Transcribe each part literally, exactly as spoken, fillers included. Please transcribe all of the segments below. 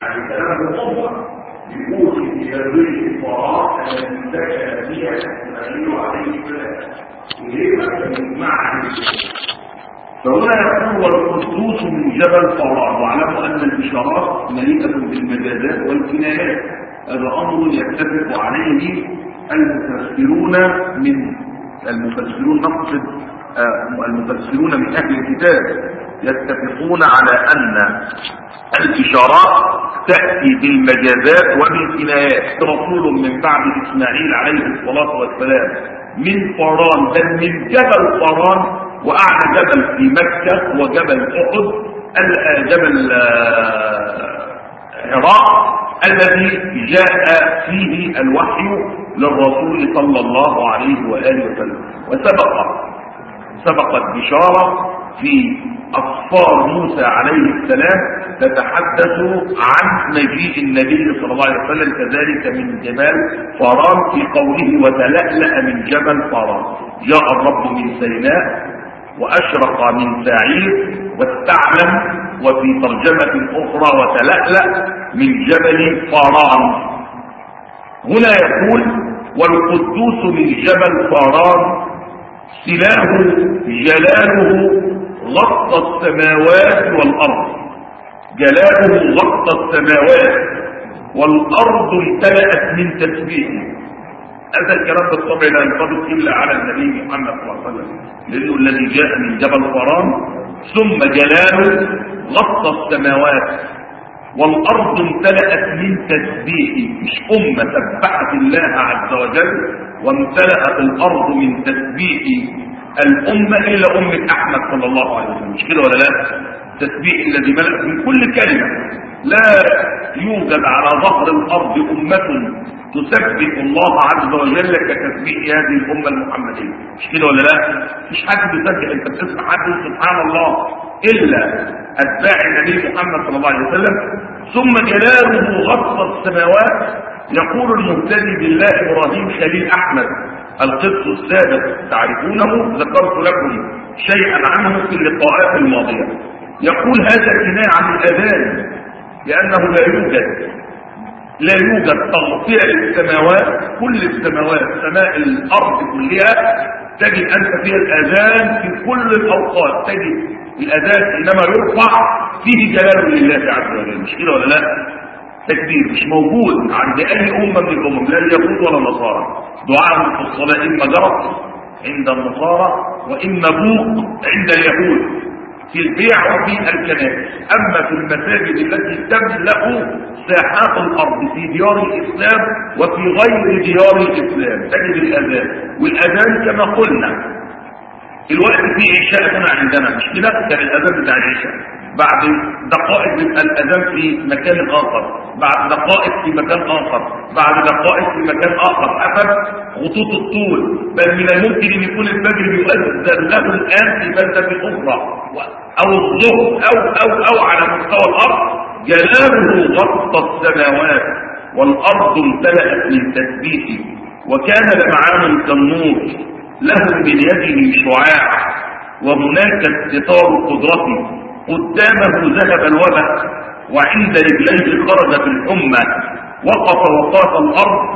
يعني كلام مطلق يقول في هذه الفراغ التي سكن فيها اسماعيل عليه السلام وليه معنى فهنا يقول والقدوس من جبل فراغ، واعلموا ان الاشارات مليئه بالمجازات والكنايات. هذا امر يتفق عليه المفسرون من المفسرون نقصد آه المفسرون من اهل الكتاب يتفقون على ان الاشارات تاتي بالمجازات وبالكنايات. رسول من بعد اسماعيل عليه الصلاه والسلام من فاران، بل من جبل فاران، واعلى جبل في مكه وجبل احد، جبل هراء الذي جاء فيه الوحي للرسول صلى الله عليه واله وسلم. وسبق سبقت بشاره في أصفار موسى عليه السلام تتحدث عن مجيء النبي صلى الله عليه وسلم كذلك من جبال فاران في قوله وتلألأ من جبل فاران. جاء الرب من سيناء وأشرق من سعير واستعلم، وفي ترجمة أخرى وتلألأ من جبل فاران. هنا يقول والقدوس من جبل فاران سلاه جلاله غطى السماوات والأرض. جلاله غطى السماوات والأرض امتلأت من تسبيحه. هذا الكلام بالطبع لا ينطبق إلا على النبي محمد صلى الله عليه وسلم، لأنه الذي جاء من جبل فاران ثم جلاله غطى السماوات والأرض امتلأت من تسبيحه. مش أمة سبحت الله عز وجل وامتلأت الأرض من تسبيح الأمة إلا أمة أحمد صلى الله عليه وسلم. مش كده ولا لا؟ التسبيح الذي ملأ من كل كلمة. لا يوجد على ظهر الأرض أمة تسبح الله عز وجل كتسبيح هذه الأمة المحمدية. مش كده ولا لا؟ مش حد بيسبح. أنت بتسمع حد سبحان الله إلا أتباع النبي محمد صلى الله عليه وسلم. ثم جلاله غطى السماوات. يقول المهتدي بالله إبراهيم خليل أحمد القدس السابق تعرفونه، ذكرت لكم شيئا عنه في اللقاءات الماضية. يقول هذا كناية عن الأذان، لأنه لا يوجد لا يوجد تغطية للسماوات. كل السماوات سماء الأرض كلها تجد أنت فيها الأذان في كل الأوقات. تجد الأذان إنما يرفع فيه جلال لله عز وجل. مش كده ولا لا؟ تكبير مش موجود عند أي أمة من الأمم، لا اليهود ولا النصارى. دعاء في الصلاة إما جرس عند النصارى وإما بوق عند اليهود في البيع وفي الكنائس. أما في المساجد التي تملأ ساحات الأرض في ديار الإسلام وفي غير ديار الإسلام تجد الأذان. والأذان كما قلنا الوقت فيه عشاء هنا عندنا، مش كده؟ كان الأذان بتاع العشاء، بعد دقائق يبقى الأذان في مكان آخر، بعد دقائق في مكان آخر، بعد دقائق في مكان آخر، حسب خطوط الطول. بل من الممكن أن يكون الفجر يؤذن له الآن في بلدة أخرى، أو الظهر أو أو أو على مستوى الأرض. جلاله غطى السماوات والأرض امتلأت من تسبيحه. وكان لمعان كالنور له من يده شعاع، وهناك استطار قدرته. قدامه ذهب الوبا وعند رجليه خرجت الحمى. وقف وقاف الأرض،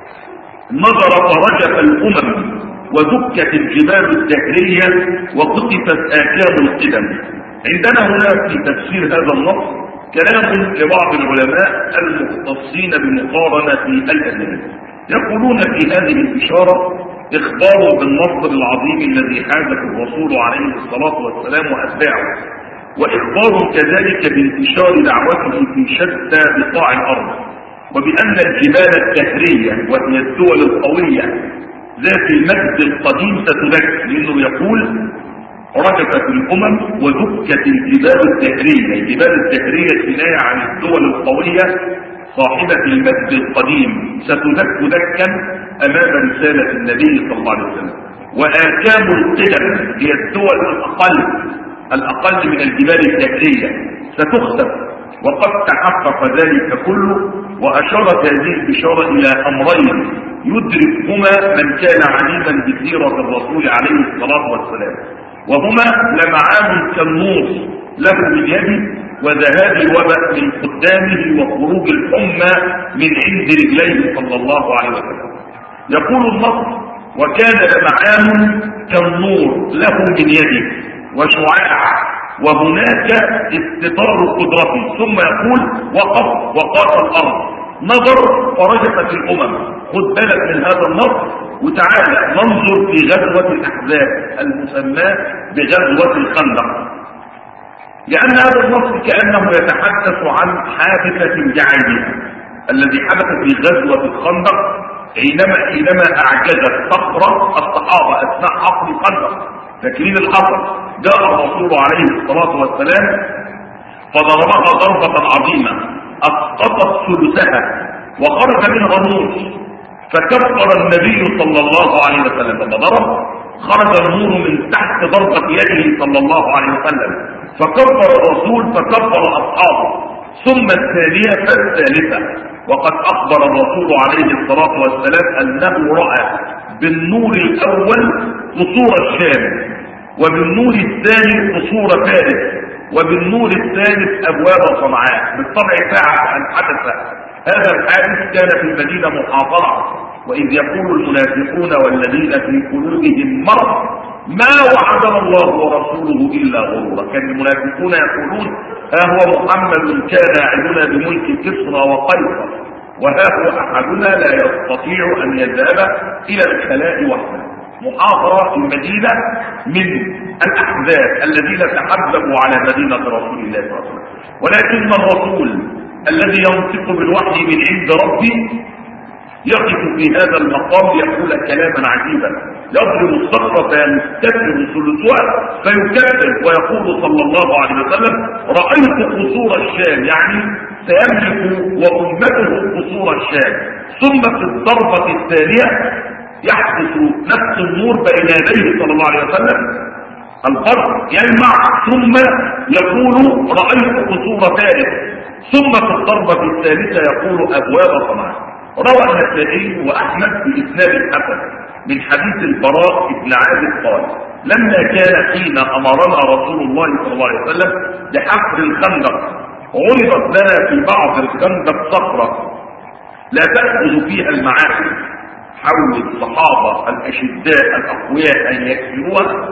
نظر فرجف الأمم، ودكت الجبال الدهرية، وقطفت آكام القدم. عندنا هنا في تفسير هذا النص كلام لبعض العلماء المختصين بمقارنة الأدلة. يقولون في هذه الإشارة إخبار بالنصر العظيم الذي حازه الرسول عليه الصلاة والسلام وأتباعه، وإخبار كذلك بانتشار دعوته في شتى بقاع الأرض، وبأن الجبال الدهرية وهي الدول القوية ذات المجد القديم ستدك. لأنه يقول رجفت الأمم ودكت الجبال الدهرية. الجبال الدهرية كناية عن الدول القوية صاحبة المجد القديم ستدك دكا أمام رسالة النبي صلى الله عليه وسلم. وآكام القدم هي الدول الأقل الأقل من الجبال الدهرية ستخسف، وقد تحقق ذلك كله. وأشارت هذه الإشارة إلى أمرين يدركهما من كان عليما بسيرة الرسول عليه الصلاة والسلام، وهما لمعان كالنور له من يده وذهاب الوباء من قدامه وخروج الحمى من عند رجليه صلى الله عليه وسلم. يقول النص: وكان لمعان كالنور له من يده وشعاع وهناك استطار قدرته. ثم يقول: وقف وقاس الارض نظر فرجفت الامم. خد بالك من هذا النص وتعالى ننظر في غزوة الأحزاب المسماة بغزوة الخندق، لأن هذا النص كأنه يتحدث عن حادثة جعيدة الذي حدث في غزوة الخندق حينما حينما أعجزت صخرة الصحابة أثناء حفر الخندق. فاكرين الحفر؟ جاء الرسول عليه الصلاة والسلام فضربها ضربة عظيمة أسقطت ثلثها وخرج منها نور، فكبر النبي صلى الله عليه وسلم. لما ضرب خرج النور من تحت ضربة يده صلى الله عليه وسلم، فكبر الرسول فكبر أصحابه، ثم الثانية فالثالثة. وقد أخبر الرسول عليه الصلاة والسلام أنه رأى بالنور الأول قصور الشام، وبالنور الثاني قصور فارس، وبالنور الثالث أبواب صنعاء. بالطبع ساعة أن حدث هذا الحادث كان في المدينة محاصرة، وإذ يقول المنافقون والذين في قلوبهم مرض ما وعدنا الله ورسوله إلا غرورا. كان المنافقون يقولون: ها هو محمد كان يعدنا بملك كسرى وقيصر، وها هو أحدنا لا يستطيع أن يذهب إلى الخلاء وحده. محاصرة في المدينة من الأحزاب الذين تحببوا على مدينة رسول الله صلى الله عليه وسلم. ولكن الرسول الذي ينطق بالوحي من عند ربه يقف في هذا المقام يقول كلاما عجيبا، يضرب الصخرة فينكسر ثلثها فيكبر ويقول صلى الله عليه وسلم: رأيت قصور الشام، يعني سيملك وأمته قصور الشام. ثم في الضربة الثانية يحدث نفس النور بين يديه صلى الله عليه وسلم، البرق يلمع، ثم يقول: رأيت قصور فارس. ثم في الضربة الثالثة يقول: أبواب صنعاء. روى النسائي وأحمد بإسناد حسن من حديث البراء بن عازب قال: لما كان حين أمرنا رسول الله صلى الله عليه وسلم بحفر الخندق عرضت لنا في بعض الخندق صخرة لا تأخذ فيها المعاهد، حول الصحابة الأشداء الأقوياء أن يكسروها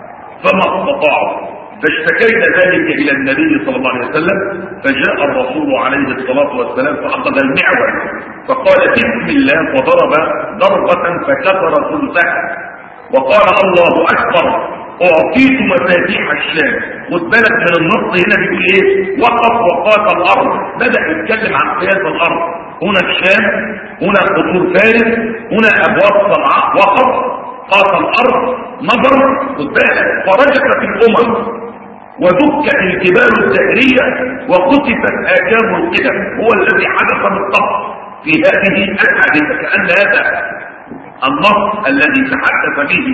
فما استطاعوا، فاشتكينا ذلك إلى النبي صلى الله عليه وسلم، فجاء الرسول عليه الصلاة والسلام فأخذ المعول فقال: بسم الله، وضرب ضربة فكسر ثلثها وقال: الله أكبر، أعطيت مفاتيح الشام. خد بالك من النص هنا بيقول إيه؟ وقف وقاس الأرض. بدأ يتكلم عن قياس الأرض. هنا الشام، هنا قصور فارس، هنا أبواب صنعاء. وقف قاس الأرض نظر، خد بالك، فرجفت الأمم ودكت الجبال الدهرية وقصفت آكام القدم. هو الذي حدث بالضبط في هذه الحادثة. كأن هذا النص الذي تحدث به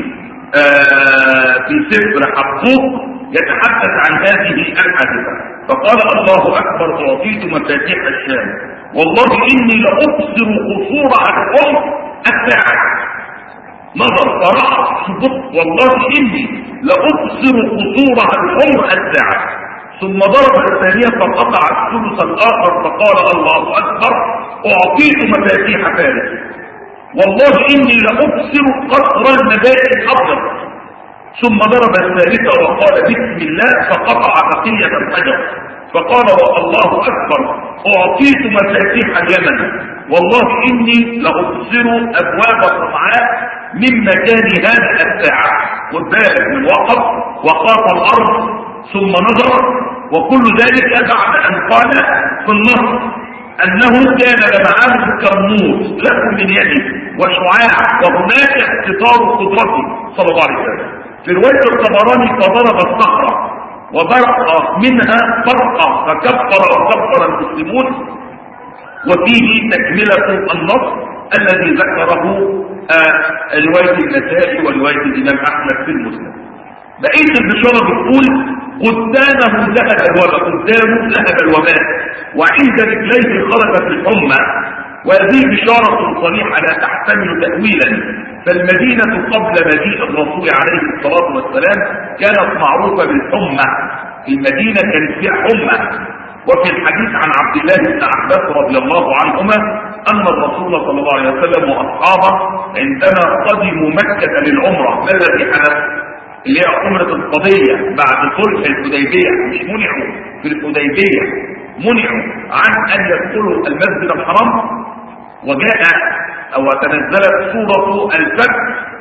آه في سفر حقوق يتحدث عن هذه الحادثة. فقال: الله أكبر، أعطيت مفاتيح الشام، والله إني لأبصر قصور الأم الساعة. نظر فرأى صدق: والله إني لأبصر قصورها الأم الساعة. ثم ضرب الثانية فقطع الثلث الآخر فقال: الله أكبر، أعطيت مفاتيح فارس، والله إني لأبصر قصر المدائن الأبيض. ثم ضرب الثالثة وقال: بسم الله، فقطع بقية الحجر فقال: والله أكبر، أعطيت مفاتيح اليمن، والله إني لأبصر أبواب صنعاء من مكان هذا الساعة. خد بالك من وقف وقاس الأرض ثم نظر، وكل ذلك بعد أن قال في النص أنه كان لمعه كالنور له من يده وشعاع وهناك استطار قدرته صلى الله عليه وسلم. في رواية الطبراني: فضرب الصخرة وبرق منها فرقة فكفر وكفر المسلمون. وفيه تكملة النص الذي ذكره آه رواية النسائي ورواية الإمام أحمد في المسلم. بقية البشارة بتقول: قدامه ذهب الوباء، قدامه ذهب الوباء وعند رجليه خرجت الحمى. وهذه بشارة صريحة لا تحتمل تأويلا، فالمدينة قبل مجيء الرسول عليه الصلاة والسلام كانت معروفة بالحمى، المدينة كانت فيها حمى. وفي الحديث عن عبد الله بن عباس رضي الله عنهما أن الرسول صلى الله عليه وسلم وأصحابه عندما قدموا مكة للعمرة ماذا في حدث؟ اللي هي عمرة القضية بعد صلح الحديبية، مش منعوا في الحديبية، منعوا عن أن يدخلوا المسجد الحرام، وجاء أو تنزلت سورة الفتح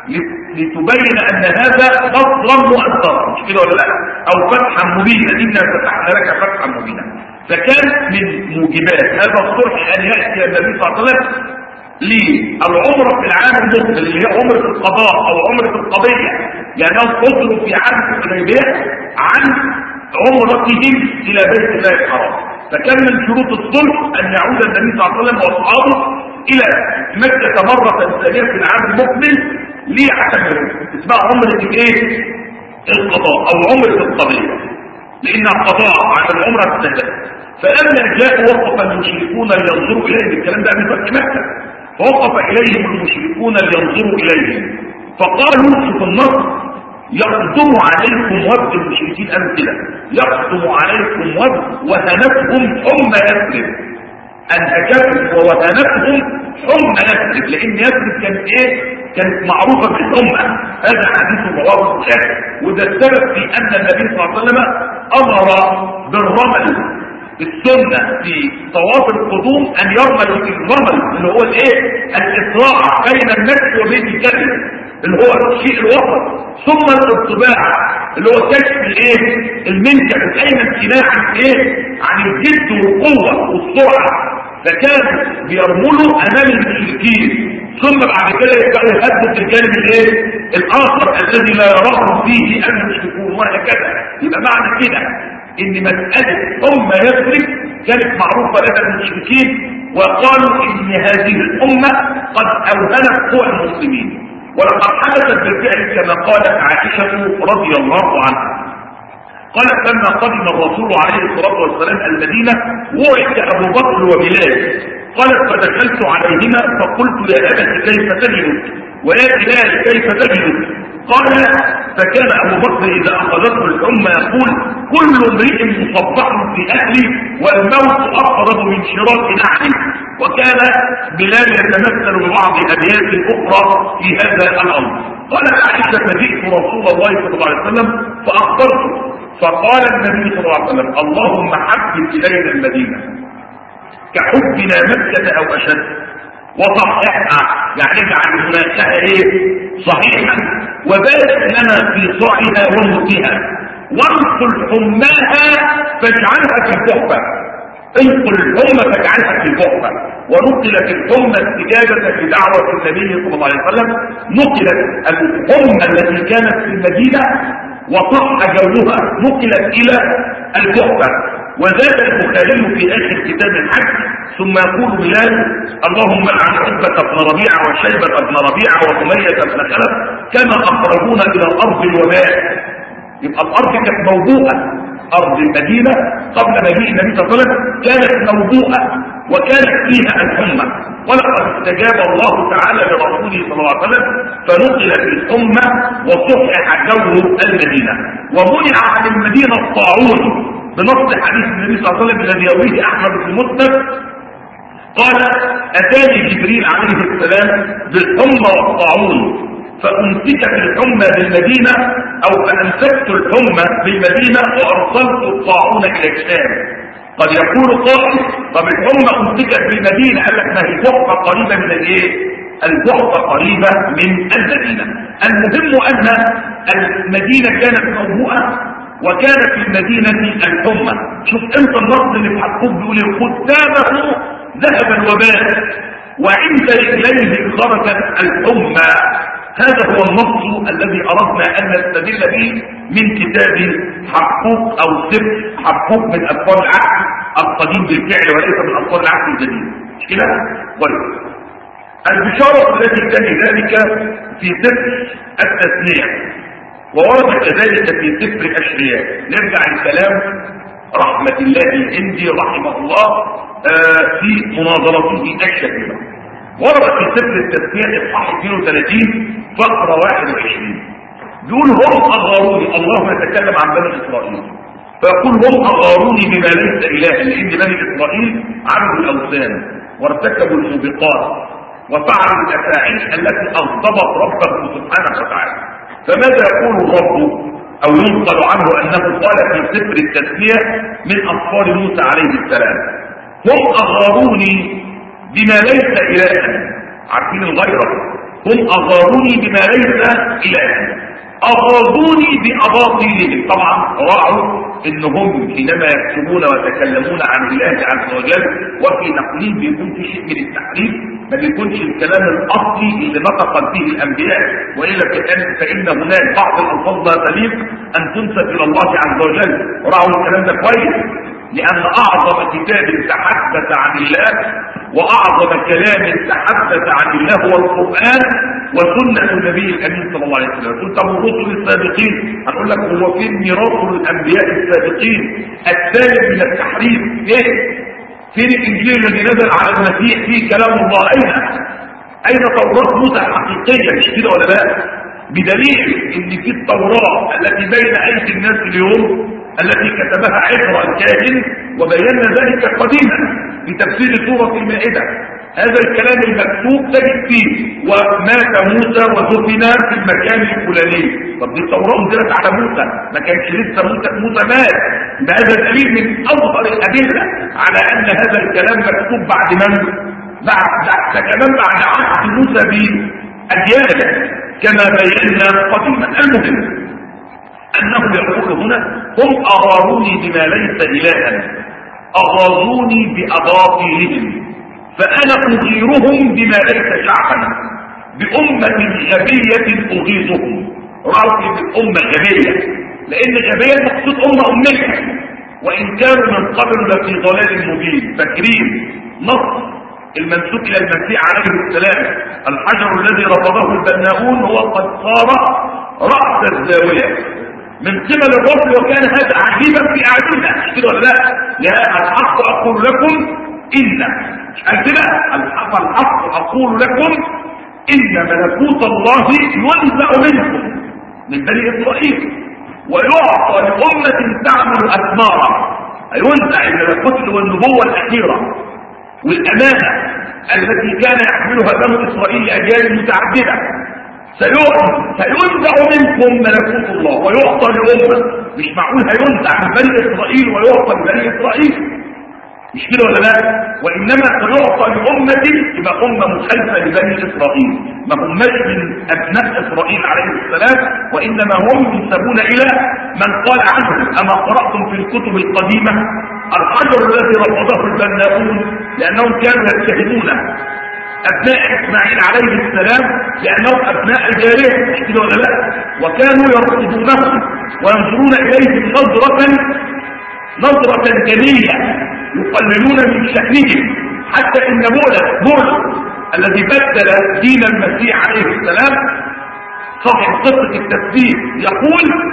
لتبين أن هذا فصلا مؤثرا، مش كده ولا لا؟ أو فتحا مبينا، إنا فتحنا لك فتحا مبينا. فكان من موجبات هذا الصلح أن يأتي النبي صلى الله عليه وسلم للعمرة في العام المقبل اللي هي عمرة القضاء أو عمرة القضية، لأنهم فصلوا في عام الحديبية عن عمرتهم إلى بيت الله الحرام. فكان من شروط الصلح أن يعود النبي صلى الله عليه وسلم وأصحابه إلى مكة مرة ثانية في العام المقبل ليعتمروا، اسمها عمرة الايه؟ القضاء أو عمرة القضية، لأنها قضاء على العمرة الثانية. فلما جاءوا وقف المشركون لينظروا إليهم، الكلام ده من فتح مكة، فوقف إليهم المشركون لينظروا إليهم فقالوا شوف النصر يقدم عليكم وفد المشركين قالوا كده، يقدم عليكم وفد وهنتهم حمى يثرب، انهجتهم ووهنتهم حمى يثرب، لان يثرب كانت ايه؟ كانت معروفه بالحمى. هذا حديث رواه البخاري، وده السبب في ان النبي صلى الله عليه وسلم امر بالرمل السنة في طواف القدوم ان يرملوا الرمل اللي هو الايه؟ الاسراع بين النفس وبين الكلب اللي هو الشيء الوسط، ثم الانطباع اللي هو كشف الايه؟ المنكب اين امتناع عن ايه؟ عن الجد والقوة والسرعة. فكانوا بيرملوا امام المشركين، ثم بعد كده يبدأوا يهدوا في الجانب الايه؟ الاخر الذي لا يراهم فيه المشركون، وهكذا. يبقى معنى كده ان مسألة أمة يثرب كانت معروفة لدى المشركين، وقالوا ان هذه الأمة قد أوهنت قوى المسلمين، ولقد حدثت بالفعل كما قالت عائشة رضي الله عنها، قالت لما قدم الرسول عليه الصلاة والسلام المدينة وعد أبو بكر وبلال، قالت فدخلت عليهما فقلت يا أبت كيف تجدك ويا بلال كيف تجدك؟ قال فكان أبو بكر إذا أخذته الحمى يقول كل امرئ مصبح في أهلي والموت أقرب من شراك نعلي، وكان بلال يتمثل ببعض أبيات أخرى في هذا الأمر. قال عائشة فجئت رسول الله صلى الله عليه وسلم فأخبرته، فقال النبي صلى الله عليه وسلم اللهم حبب إلينا المدينة كحبنا مكة أو أشد، وصححها يعني اجعل مناسها ايه؟ صحيحا، وبارك لنا في صاعها وموتها، وانقل حماها فاجعلها في الكهفة، انقل الحمى فاجعلها في الكهفة. ونقلت الحمى استجابة لدعوة النبي صلى الله عليه وسلم، نقلت الحمى التي كانت في المدينة وصح جولها نقلت الى الكهفة. وزاد البخاري في اخر كتاب الحج ثم يقول بلال اللهم لعن عتبة بن ربيعة وشيبة بن ربيعة وأمية بن خلف كما أخرجونا إلى الأرض الوباء. يبقى الأرض كانت موضوعة، أرض المدينة قبل مجيء النبي صلى الله عليه وسلم كانت موضوعة وكانت فيها الحمى، ولقد استجاب الله تعالى لرسوله صلى الله عليه وسلم فنقلت الحمى وصحح جو المدينة. ومنع عن المدينة الطاعون بنص حديث النبي صلى الله عليه وسلم الذي يرويه أحمد في المسند، قال أتاني جبريل عليه السلام بالحمى والطاعون فأمسكت الحمى بالمدينة أو فأمسكت الحمى بالمدينة وأرسلت الطاعون إلى الشام. قد يقول قائل طب الحمى أمسكت بالمدينة، قال لك ما هي الكهفة قريبة من الايه؟ الكهفة قريبة من المدينة. المهم أن المدينة كانت موضوعة وكان في المدينة الحمى. شوف انت النص اللي في حقوق بيقول قدامه ذهب الوباء وعند رجليه خرجت الحمى. هذا هو النص الذي اردنا ان نستدل به من كتاب حقوق او سفر حقوق من اطفال العهد القديم بالفعل وليس من اطفال العهد الجديد، مش كده؟ طيب البشاره التي تلي ذلك في سفر التثنيه وورد كذلك في سفر الاشرياء. نرجع لكلام رحمة الله الهندي رحمه الله آه في مناظرته الشهيرة. ورد في سفر التثنية اصحاح اثنين وثلاثين فقرة واحد وعشرين بيقول هم أغاروني، الله يتكلم عن بني إسرائيل، فيقول هم أغاروني بما ليس إله، لأن بني إسرائيل عبدوا الأوثان وارتكبوا الموبقات وفعلوا الأفاعيل التي أغضبت ربه سبحانه وتعالى. فماذا يقول الرب؟ أو ينقل عنه أنه قال في سفر التسمية من أطفال موسى عليه السلام: هم أغاروني بما ليس إلها. عارفين الغيرة؟ هم أغاروني بما ليس إلها، أغاظوني بأباطيلهم. طبعا راعوا انهم حينما يكتبون ويتكلمون عن الله عز وجل وفي نقلهم بيكون في شيء من التحريف، ما بيكونش الكلام الاصلي اللي نطق به الانبياء، والا فان هناك بعض الالفاظ لا تليق ان تنسب الى الله عز وجل. راعوا الكلام ده كويس، لان اعظم كتاب تحدث عن الله واعظم كلام تحدث عن الله هو القرآن وسنة النبي الامين صلى الله عليه وسلم. قلت ابو الرسل السابقين، هنقول لك هو فين ميراث الانبياء السابقين الثالث من التحريف؟ ايه؟ فين الانجيل الذي نزل على المسيح فيه كلام الله؟ اين؟ اين توراة موسى الحقيقية؟ مش كده ولا لا؟ بدليل ان في التوراة التي بين ايدي الناس اليوم التي كتبها عزرا الكاهن وبينا ذلك قديما في تفسير سورة المائدة، هذا الكلام المكتوب تجد فيه ومات موسى ودفن في المكان الفلاني. طب دي التوراة انزلت على موسى، ما كانش لسه موسى موسى مات. بهذا دليل من اظهر الادله على ان هذا الكلام مكتوب بعد من؟ بعد ده كمان بعد عهد موسى باجيال كما بينا قديما. المهم انه يقول هنا: هم اغاروني بما ليس الها، اغاظوني باباطيلهم، فانا اغيرهم بما ليس شعبا، بامه غبيه اغيظهم. راوا بالامه غبيه، لان غبيه المقصود امه اميه، وان كانوا من قبل لفي ضلال مبين. فاكرين نص المنسوب الى المسيح عليه السلام: الحجر الذي رفضه البناؤون هو قد صار راس الزاويه من قبل الرب، وكان هذا عجيبا في اعيننا. مش كده ولا لا؟ يا الحق اقول لكم ان كده الحق الحق اقول لكم ان ملكوت الله ينزع منكم من بني اسرائيل ويعطى لامه تعمل اثمارا. ينزع الملكوت والنبوه الاخيره والامانه التي كان يحملها بنو اسرائيل لاجيال متعدده. سينزع منكم ملكوت الله ويعطى لأمة. مش معقول هينزع من بني إسرائيل ويعطى لبني إسرائيل، مش كده ولا لا؟ وإنما سيعطى لأمة يبقى أمة مخالفة لبني إسرائيل، ما هماش من أبناء إسرائيل عليه السلام، وإنما هم ينسبون إلى من قال عنهم: أما قرأتم في الكتب القديمة الحجر الذي رفضه البناؤون لأنهم كانوا يتهمون أبناء إسماعيل عليه السلام لأنهم أبناء الجارية، مش كده ولا لا؟ وكانوا يرفضونهم وينظرون إليهم نظرة نظرة جميلة، يقللون من شأنهم، حتى إن مولى مولى الذي بدل دين المسيح عليه السلام صاحب قصة التسبيح يقول: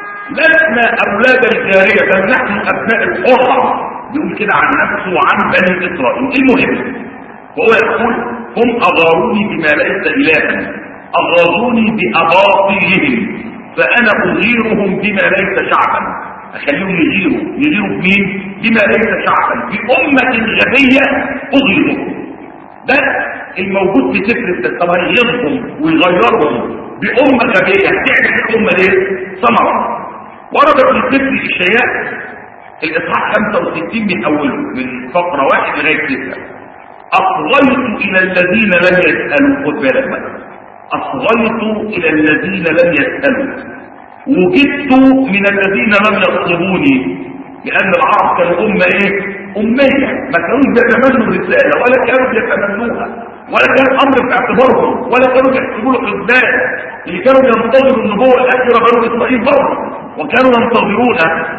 لسنا أولاد الجارية بل نحن أبناء الحرة. يقول كده عن نفسه وعن بني إسرائيل. المهم وهو يقول: هم أغاروني بما ليس إلها، أغاظوني بأباطيلهم، فأنا أغيرهم بما ليس شعبا. أخليهم يغيروا يغيروا بمين؟ بما ليس شعبا، بأمة غبية أغيرهم. ده الموجود في سفر التسبيح. طب هيغيظهم ويغيرهم بأمة غبية، هتعمل الأمة ليه؟ ثمرة. ورد في سفر الإشعياء الإصحاح خمسة وستين من أوله من فقرة واحد لغاية ستة: أصغيت إلى الذين لم يسألوا. خد بالك بقى، أصغيت إلى الذين لم يسألوا، وجدت من الذين لم يطلبوني. لأن العرب كانوا أمة إيه؟ أمية، ما كانوا يتمنوا الرسالة ولا كانوا يتمنوها ولا كان أمر في اعتبارهم ولا كانوا يحسبوا له حسبان. اللي كانوا ينتظروا النبوة الأخيرة بنو إسرائيل برضه، وكانوا ينتظرون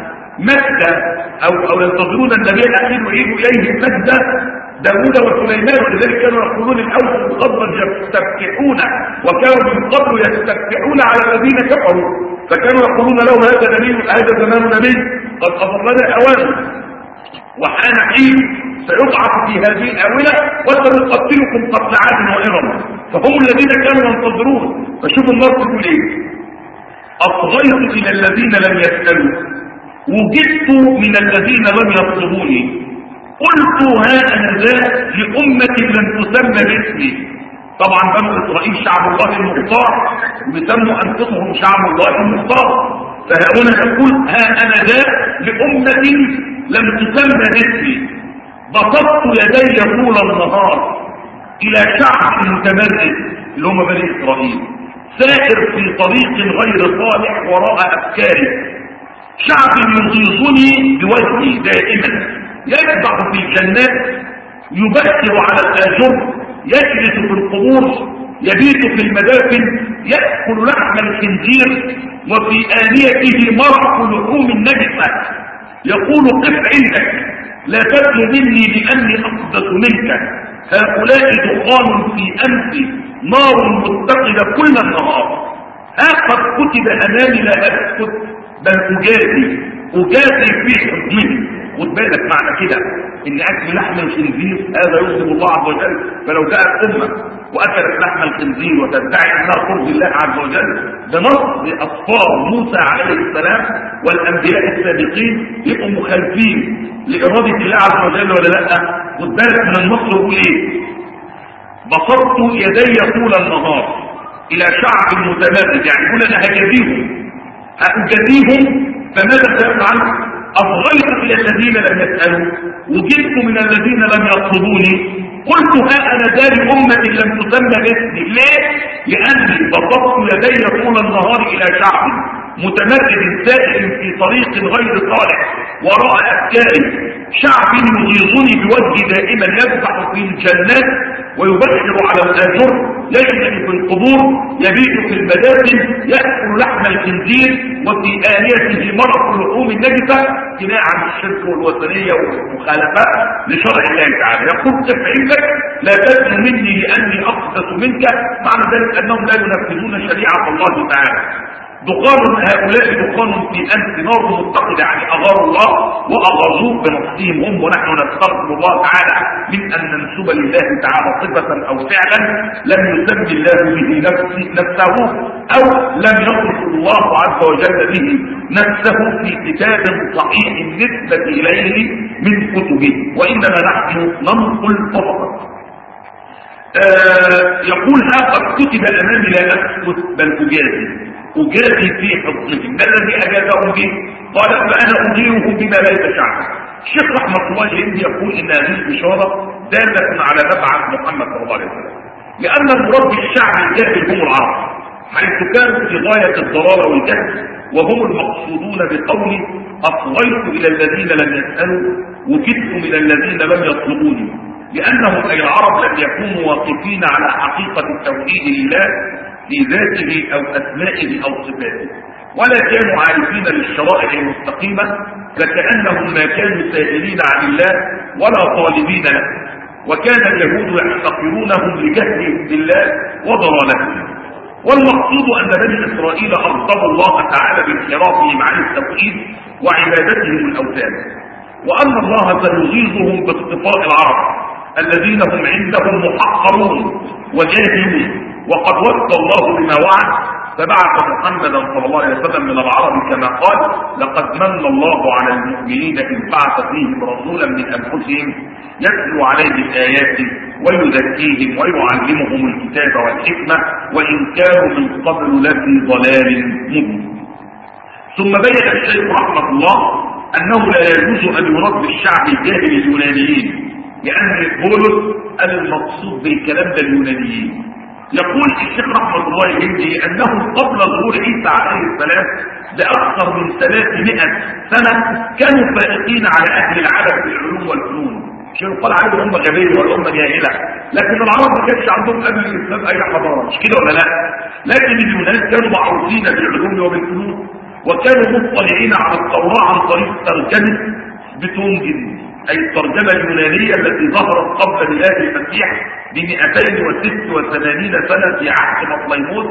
مجد أو أو ينتظرون النبي الأخير ويجوا إليه مجد داوود وسليمان. ولذلك كانوا يقولون الأوس والخزرج يستفتحون، وكانوا من قبل يستفتحون على الذين كفروا، فكانوا يقولون لهم: هذا نبي، هذا زمان نبي قد أضلنا الأوان، وحان حين سيبعث في هذه الآونة وسنقتلكم قتل عاد وإرم. فهم الذين كانوا ينتظرون. فشوفوا النص يقول إيه: أصغيت إلى الذين لم يسألوا وجدت من الذين لم يطلبوني قلت ها أنا ذا لأمة لم تسمى باسمي. طبعا بنو إسرائيل شعب الله المختار ويسموا أنفسهم شعب الله المختار، فهنا يقول ها أنا ذا لأمة لم تسمى باسمي بسطت يدي طول النهار إلى شعب متمرد اللي هم بني إسرائيل سائر في طريق غير صالح وراء أفكاره، شعب يغيظني بوجهي دائما يكبح في الجنات يبكر على الآجر يجلس في القبور يبيت في المدافن يأكل لحم الخنزير وفي آنيته مرق لحوم النجسة. يقول قف عندك لا تدل مني لأني أقدس منك، هؤلاء دخان في أنفي نار متقدة كل النهار. ها قد كتب أمامي لا أسكت بل أجازي أجازي في حكمه. خد بالك معنى كده ان اكل لحم الخنزير هذا يغضب الله عز وجل، فلو جاءت امه واكلت لحم الخنزير وتدعي انها ترضي الله عز وجل بنص اطفال موسى عليه السلام والانبياء السابقين يبقوا مخالفين لاراده الله عز وجل ولا لا؟ خد بالك من النص يقول ايه؟ بسطت يدي طول النهار الى شعب متمرد، يعني يقول انا هجازيهم هاجازيهم. فماذا سيفعل؟ أصغيت إلى الذين لم يسألوا وجدت من الذين لم يطلبوني قلت ها أنا ذا لأمة لم تسمى باسمي. ليه؟ لأني بسطت يدي طول النهار إلى شعب متمرد سائر في طريق غير صالح وراء أفكاره، شعب يغيظني بوجهي دائما يسبح في الجنات ويبشر على الآجر يجلس في القبور يبيت في المدافن يأكل لحم الخنزير وفي آليته مرق لحوم النجسة كناية عن الشرك والوثنية والمخالفات لشرع الله تعالى. يقول كف عندك لا تدن مني لأني أقدس منك، معنى ذلك أنهم لا ينفذون شريعة الله تعالى. دخان هؤلاء دخان في أنف نار متقدة، يعني أغاروا الله وأغاظوه بنصهم هم، ونحن نستغفر الله تعالى من أن ننسب لله تعالى صفة أو فعلا لم يسمي الله به نفسه, نفسه أو لم يصف الله عز وجل به نفسه في كتاب صحيح النسبة إليه من كتبه، وإنما نحن ننقل فقط. آه يقول ها قد كتب أمامي لا أسكت بل أجازي أجازي في حكمهم. ما الذي أجازهم به؟ قال فأنا أجيرهم بما ليس شعبا. الشيخ رحمة الله الهندي يقول إن هذه البشارة دالة على مبعث محمد صلى الله عليه وسلم، لأن المراد بالشعب الجاهل هم العرب حيث كانوا في غاية الضلال والجهل، وهم المقصودون بقول أصغيت إلى الذين لم يسألوا وكدت من الذين لم يطلبوني، لأنهم أي العرب لم يكونوا واقفين على حقيقة التوحيد لله في ذاته أو أسمائه أو صفاته، ولا كانوا عارفين للشرائع المستقيمة، فكأنهم ما كانوا سائلين عن الله ولا طالبين له، وكان اليهود يحتقرونهم لجهلهم بالله وضلالتهم. والمقصود أن بني إسرائيل أغضبوا الله تعالى بانحرافهم عن التوحيد وعبادتهم الأوثان، وأن الله سيغيظهم باصطفاء العرب الذين هم عندهم محقرون وجاهلون، وقد وفى الله بما وعد فبعث محمدا صلى الله عليه وسلم من العرب كما قال لقد من الله على المؤمنين إذ بعث فيهم رسولا من أنفسهم يتلو عليهم آياته ويزكيهم ويعلمهم الكتاب والحكمة وإن كانوا من قبل لفي ضلال مبين. ثم بين الشيخ رحمه الله أنه لا يجوز أن يرد بالشعب الجاهل اليونانيين، لأن بولس قال المقصود بالكلام ده اليونانيين. يقول الشيخ رحمه الله الهندي أنه قبل ظهور عيسى عليه السلام بأكثر من ثلاثمائة سنة كانوا فائقين على أهل العالم في العلوم والفنون، مش يقال عليهم هم غبية ولا هم جاهلة، لكن العرب ما كانش عندهم قبل الإسلام أي حضارة، مش كده ولا لا؟ لكن اليونان كانوا معروفين بالعلوم وبالفنون، وكانوا مطلعين على التوراة عن طريق ترجمة بتونجن، أي الترجمة اليونانية التي ظهرت قبل ميلاد المسيح بمئتين وست وثمانين سنة في عهد مطليموس.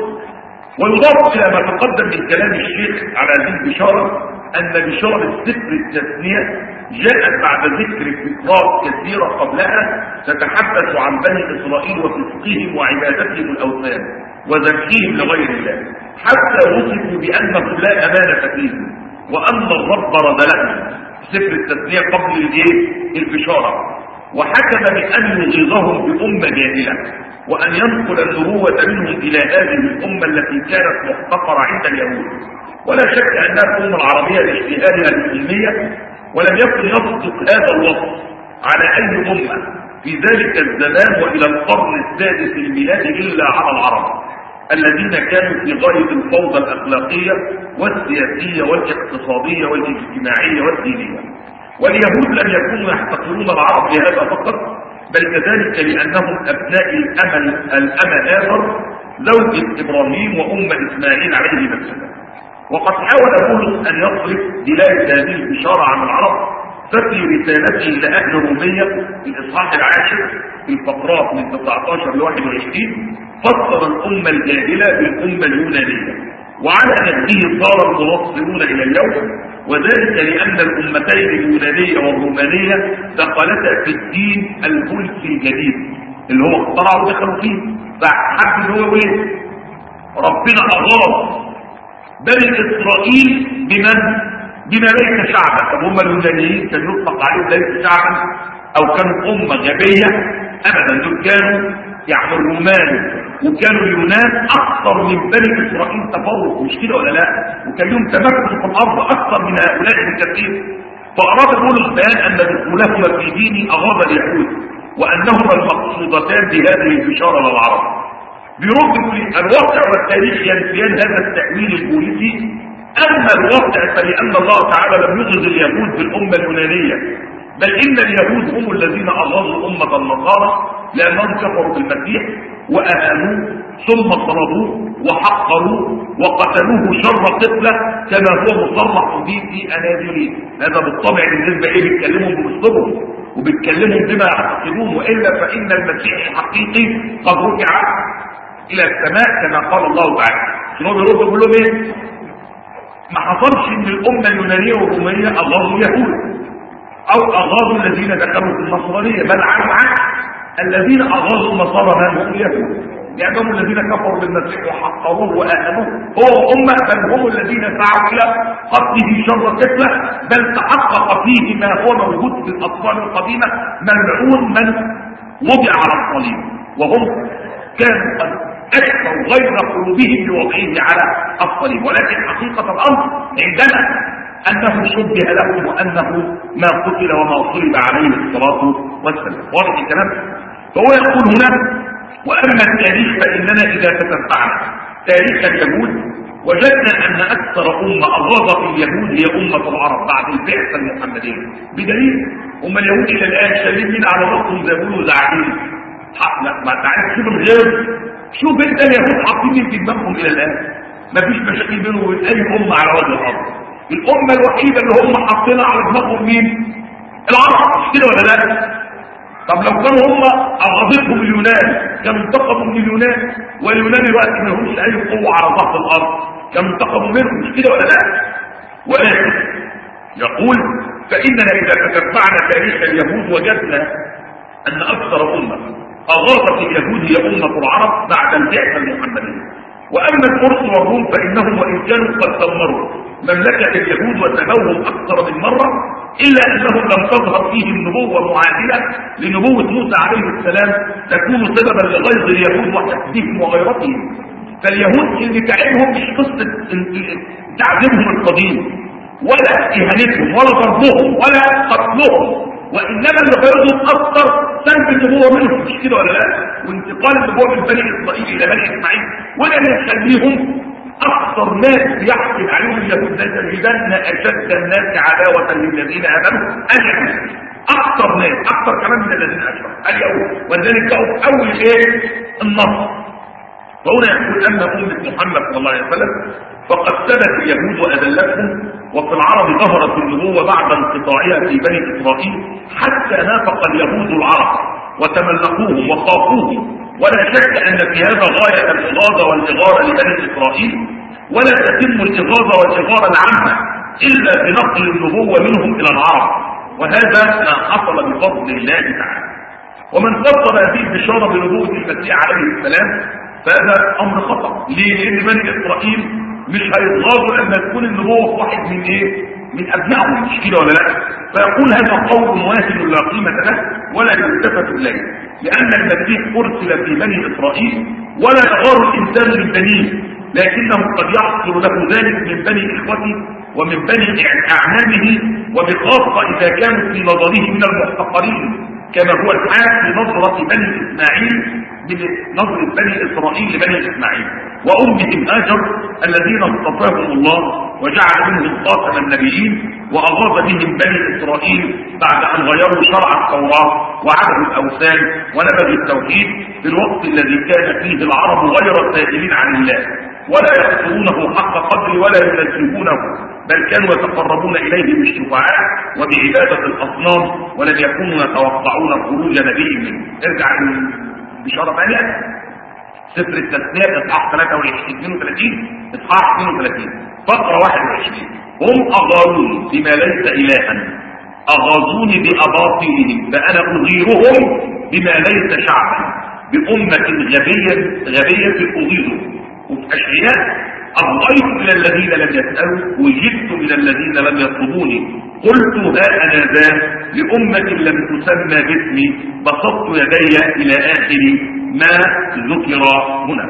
ويضاف إلى ما تقدم من كلام الشيخ على هذه البشارة أن بشارة سفر التثنية جاءت بعد ذكر فقرات كثيرة قبلها تتحدث عن بني إسرائيل وفسقهم وعبادتهم الأوثان وذبحهم لغير الله، حتى وصفوا بأنهم لا أمانة فيهم، وأن الرب رد لهم سفر التثنية قبل الايه البشارة، وحكم بأن يغيظهم بأمة جاهلة وأن ينقل النبوة منهم إلى هذه الأمة التي كانت محتقرة عند اليهود. ولا شك أنها الأمة العربية لاجتهادها الأمية، ولم يكن يصدق هذا الوصف على أي أمة في ذلك الزمان وإلى القرن السادس الميلادي إلا على العرب الذين كانوا في غاية الفوضى الأخلاقية والسياسية والاقتصادية والاجتماعية والدينية. واليهود لم يكونوا يحتقرون العرب لهذا فقط، بل كذلك لأنهم أبناء الأمل الأمل آخر زوجة إبراهيم وأم إسماعيل عليه السلام. وقد حاول بولس أن يصرف دلالة هذه البشارة عن العرب ففي رسالته لأهل رومية في الإصحاح العاشر في الفقرات من تسعة عشر ل واحد وعشرين فصل الأمة الجاهلة بالأمة اليونانية، وعلى نهجه صار المنصرون إلى اليوم، وذلك لأن الأمتين اليونانية والرومانية دخلتا في الدين الفلسي الجديد اللي هو اخترعوا ودخلوا فيه. فحب اللي هو ايه؟ ربنا أغاظ بني إسرائيل بمن؟ بما ليس شعبا. طب هم اليونانيين كان يطلق عليهم ليس شعبا أو كانوا أمة غبية؟ أبدا، دول كانوا يعني الرومان وكانوا اليونان أكثر من بني إسرائيل تفوق، مش كده ولا لا؟ وكان لهم تمكن في الأرض أكثر من هؤلاء بكثير. فأراد بولس بيان أن دخولهما في دين أغاظ اليهود وأنهما المقصودتان بهذه البشارة للعرب. بيرد في الواقع والتاريخ ينفيان هذا التأويل البوليسي. أما الواقع فلأن الله تعالى لم يغض اليهود بالأمة اليونانية، بل إن اليهود هم الذين أغاظوا أمة النصارى لأنهم كفروا بالمسيح وأهانوه ثم صلبوه وحقروه وقتلوه شر قتله كما هو مصرح به في أناجيل. هذا بالطبع بالنسبة إيه؟ بيتكلموا بأسلوبهم وبيتكلموا بما يعتقدون، وإلا فإن المسيح الحقيقي قد رفع إلى السماء كما قال الله تعالى. شنو بيرد يقول لهم إيه؟ ما حصلش ان الامه اليونانيه والرومانيه اغاظوا اليهود او اغاظوا الذين دخلوا في النصرانيه، بل على العكس الذين اغاظوا النصارى هم اليهود، لانهم الذين كفروا بالمسيح وحقروه واهانوه هو امه، بل هم الذين سعوا الى قتله شر قتله، بل تحقق فيه ما هو موجود في الاطفال القديمه، ملعون من وضع على الصليب، وهم كانوا قد أكثر غير قلوبهم بوضعه على الصليب. ولكن حقيقة الأمر عندنا أنه شبه لهم وأنه ما قتل وما صلب عليه الصلاة والسلام. واضح الكلام؟ فهو يقول هنا: وأما التاريخ فإننا إذا تتبعنا تاريخ اليهود وجدنا أن أكثر أمة أغاظت اليهود هي أمة العرب بعد البعثة المحمدية، بدليل هم اليهود إلى الآن شايلين على رأسهم زي ما بيقولوا زعيم. لا ما تعرفش من غير شوف انت اليهود حاطين في دماغهم الى الان مفيش مشاكل بينهم وبين اي امه على وجه الارض. الامه الوحيده اللي هم حاطينها على دماغهم مين؟ العرب، مش كده ولا لا؟ طب لو كانوا هم اغاظتهم اليونان كانوا انتقموا من اليونان، واليونان دلوقتي ما لهمش اي قوه على ظهر الارض، كانوا انتقموا منهم، مش كده ولا لا؟ ولكن يقول: فاننا اذا تتبعنا تاريخ اليهود وجدنا ان اكثر امه أغاظت اليهود هي أمة العرب بعد البعثة المحمدية. وأما الفرس والروم فإنهم وإن كانوا قد دمروا مملكة اليهود وسبوهم أكثر من مرة، إلا أنهم لم تظهر فيهم نبوة معادلة لنبوة موسى عليه السلام تكون سببا لغيظ اليهود وحسدهم وغيرتهم. فاليهود اللي تعبهم مش قصة تعذيبهم القديم ولا إهانتهم ولا ضربهم ولا قتلهم، وإنما اللي غيرهم أكثر سلب النبوة منهم، مش كده ولا لا؟ وانتقال النبوة من بني إسرائيل إلى بني إسماعيل، ولا يخليهم أكثر ناس يحكم عليهم اليهود لتجدن أشد الناس عداوة للذين آمنوا اليهود. أكثر ناس، أكثر كمان من الذين أشركوا اليهود، ولذلك جاءوا في أول إيه؟ النصر. فهنا يقول: أما أمة محمد صلى الله عليه وسلم فقد ثبت اليهود وأذلتهم، وفي العرب ظهرت النبوة بعد انقطاعها في بني إسرائيل حتى نافق اليهود العرب وتملقوهم وخافوهم. ولا شك أن في هذا غاية الإغاظة والإغارة لبني إسرائيل، ولا تتم الإغاظة والإغارة العامة إلا بنقل النبوة منهم إلى العرب، وهذا ما حصل بفضل الله تعالى. ومن فسر هذه البشارة بنبوة المسيح عليه السلام فهذا أمر خطأ. ليه؟ لأن بني إسرائيل مش هيتغاظوا لما تكون النبوة في واحد من ايه؟ من ابنائهم، مش كده ولا لا؟ فيقول هذا قول واهن لا قيمة له ولا يلتفت اليه، لان المسيح ارسل في بني اسرائيل ولا يغار الانسان من بنيه، لكنه قد يحصل له ذلك من بني اخوته ومن بني اعمامه، وبخاصة اذا كانوا في نظره من المحتقرين، كما هو الحال في نظرة بني اسماعيل بنظرة بني اسرائيل لبني اسماعيل وامهم هاجر الذين اصطفاهم الله وجعل منهم خاتم النبيين، واغاظ بهم بني اسرائيل بعد ان غيروا شرع التوراة وعبدوا الاوثان ونبذوا التوحيد في الوقت الذي كان فيه العرب غير سائلين عن الله ولا يقدرونه حق قدره ولا ينزهونه، بل كانوا يتقربون اليه بالشفعاء وبعبادة الاصنام، ولم يكونوا يتوقعون خروج نبي منه. ارجع بشارة ثانية سفر التثنية اصحاح ثلاثة وعشرين اثنين وثلاثين اصحاح اثنين وثلاثين فقرة واحد وعشرين هم اغاروني بما ليس الها، اغاظوني باباطيلهم فانا اغيرهم بما ليس شعبا، بامة غبية غبية اغيظهم. وفي اشعياء اغيت الى الذين لم يسألوا وجدت الى الذين لم يطلبوني، قلت ها انا ذا لامة لم تسمى باسمي، بسطت يدي الى اخر ما ذكر هنا.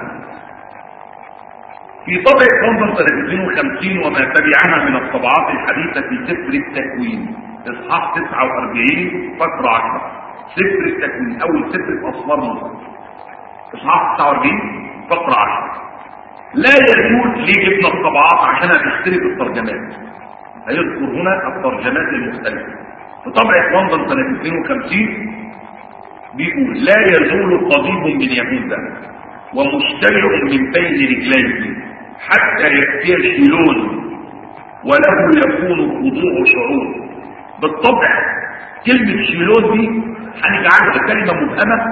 في طبعة لندن سنة اثنين وخمسين وما تبعها من الطبعات الحديثة في سفر التكوين اصحاح تسعة وأربعين فقرة عشرة، سفر التكوين اول سفر في اسفار موسى اصحاح تسعة وأربعين فقرة عشرة. لا يجوز لي ابن الطبعات عشان تختلف الترجمات، هيذكر هنا الترجمات المختلفة. في طبعة لندن سنة اثنين وخمسين بيقول لا يزول قضيب من يهوذا ومشترع من بين رجليه حتى يأتي شيلون وله يكون خضوع شعور. بالطبع كلمة شيلون دي هنجعلها كلمة مبهمة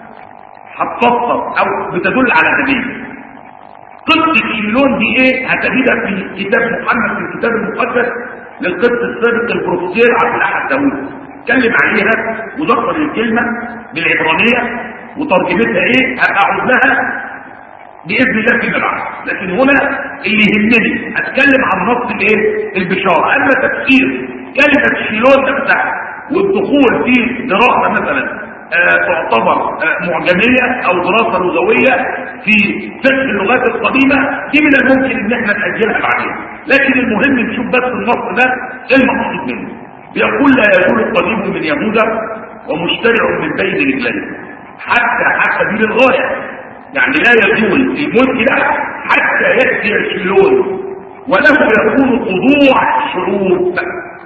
هتفسر او بتدل على نبي. قصة شيلون دي ايه هتجدها في كتاب محمد في الكتاب المقدس للقدس السابق البروفيسور عبد الاحد داوود، اتكلم عليها وذكر الكلمة بالعبرانية وترجمتها ايه هقعد لها باذن الله فيما بعد. لكن هنا اللي يهمني اتكلم عن نص الايه البشارة. اما تفسير كلمة شيلون نفسها والدخول في دراسة مثلا آه تعتبر آه معجمية او دراسة لغوية في فقه اللغات القديمة دي من الممكن ان احنا نأجلها بعدين، لكن المهم نشوف بس النص ده ايه المقصود منه. بيقول لا يزول القديم من يهوذا ومشترع من بين رجليه حتى حتى دي للغاية، يعني لا يزول الملك ده حتى يأتي شيلون وله يكون خضوع الشعوب.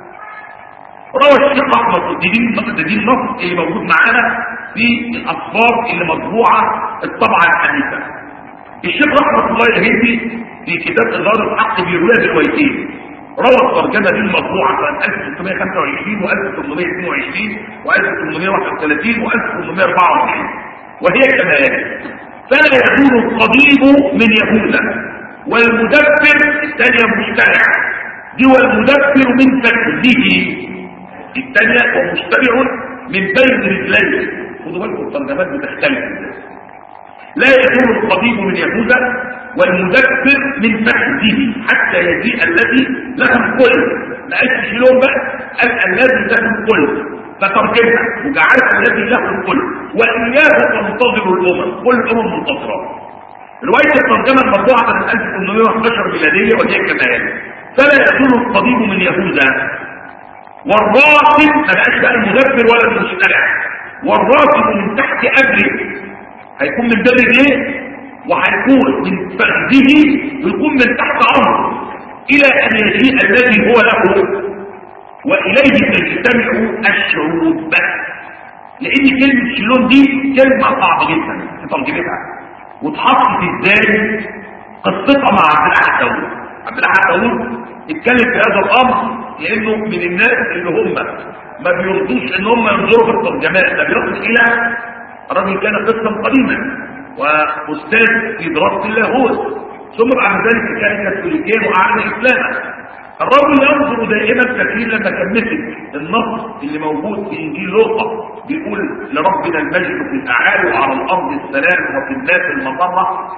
روى الشيخ احمد دي النص اللي موجود معانا في الاصفار اللي مطبوعه الطبعه الحديثه. الشيخ رحمه الله الهندي في كتاب اظهار الحق بيرويها بالروايتين، روى الترجمه دي المطبوعه سنه ألف وستمائة وخمسة وعشرين وألف وثمانمائة واثنين وعشرين وألف وثمانمائة وواحد وثلاثين وألف وثمانمائة وأربعة وعشرين، وهي كما يلي: فلا يكون القضيب من يهوذا والمدبر الثانيه مشترع دي والمدبر من فخذه الثانيه ومشترع من بين رجليه. خدوا بالكم الترجمات بتختلف. لا يكون القضيب من يهوذا والمدبر من فخذه حتى يجيء الذي له الكل. ما قالش شيلون بقى، قال الذي له الكل فترجمها وجعلها الذي له الكل واياه تنتظر الامم، كل الامم منتظره. روايه الترجمه المطبوعه سنه ألف وثمانمائة وأحد عشر ميلاديه وهي كما يلي: فلا يكون القضيب من يهوذا والراسم، ما بقاش بقى المدبر ولا المشترع، والراسم من تحت أجره هيكون من بين رجليه وهيكون من فخذه ويكون من تحت عمره الى ان يجيء الذي هو له واليه تجتمع الشعوب. لان كلمه شيلون دي كلمه صعبه جدا في ترجمتها وتحطت ازاي قصتها مع عبد الاحد داوود. عبد الاحد داوود اتكلم في هذا الامر لانه من الناس اللي هم ما بيرضوش ان هم ينظروا في الترجمات، ده بيرضوا الى الرجل كان قسما قديما واستاذ في دراسه اللاهوت ثم بعد ذلك كان كاثوليكيا واعلن اسلاما. الرجل ينظر دائما كثير لما كان مسك النص اللي موجود في انجيل لوقا بيقول لربنا المجد في الاعالي وعلى الارض السلام وفي الناس المضره،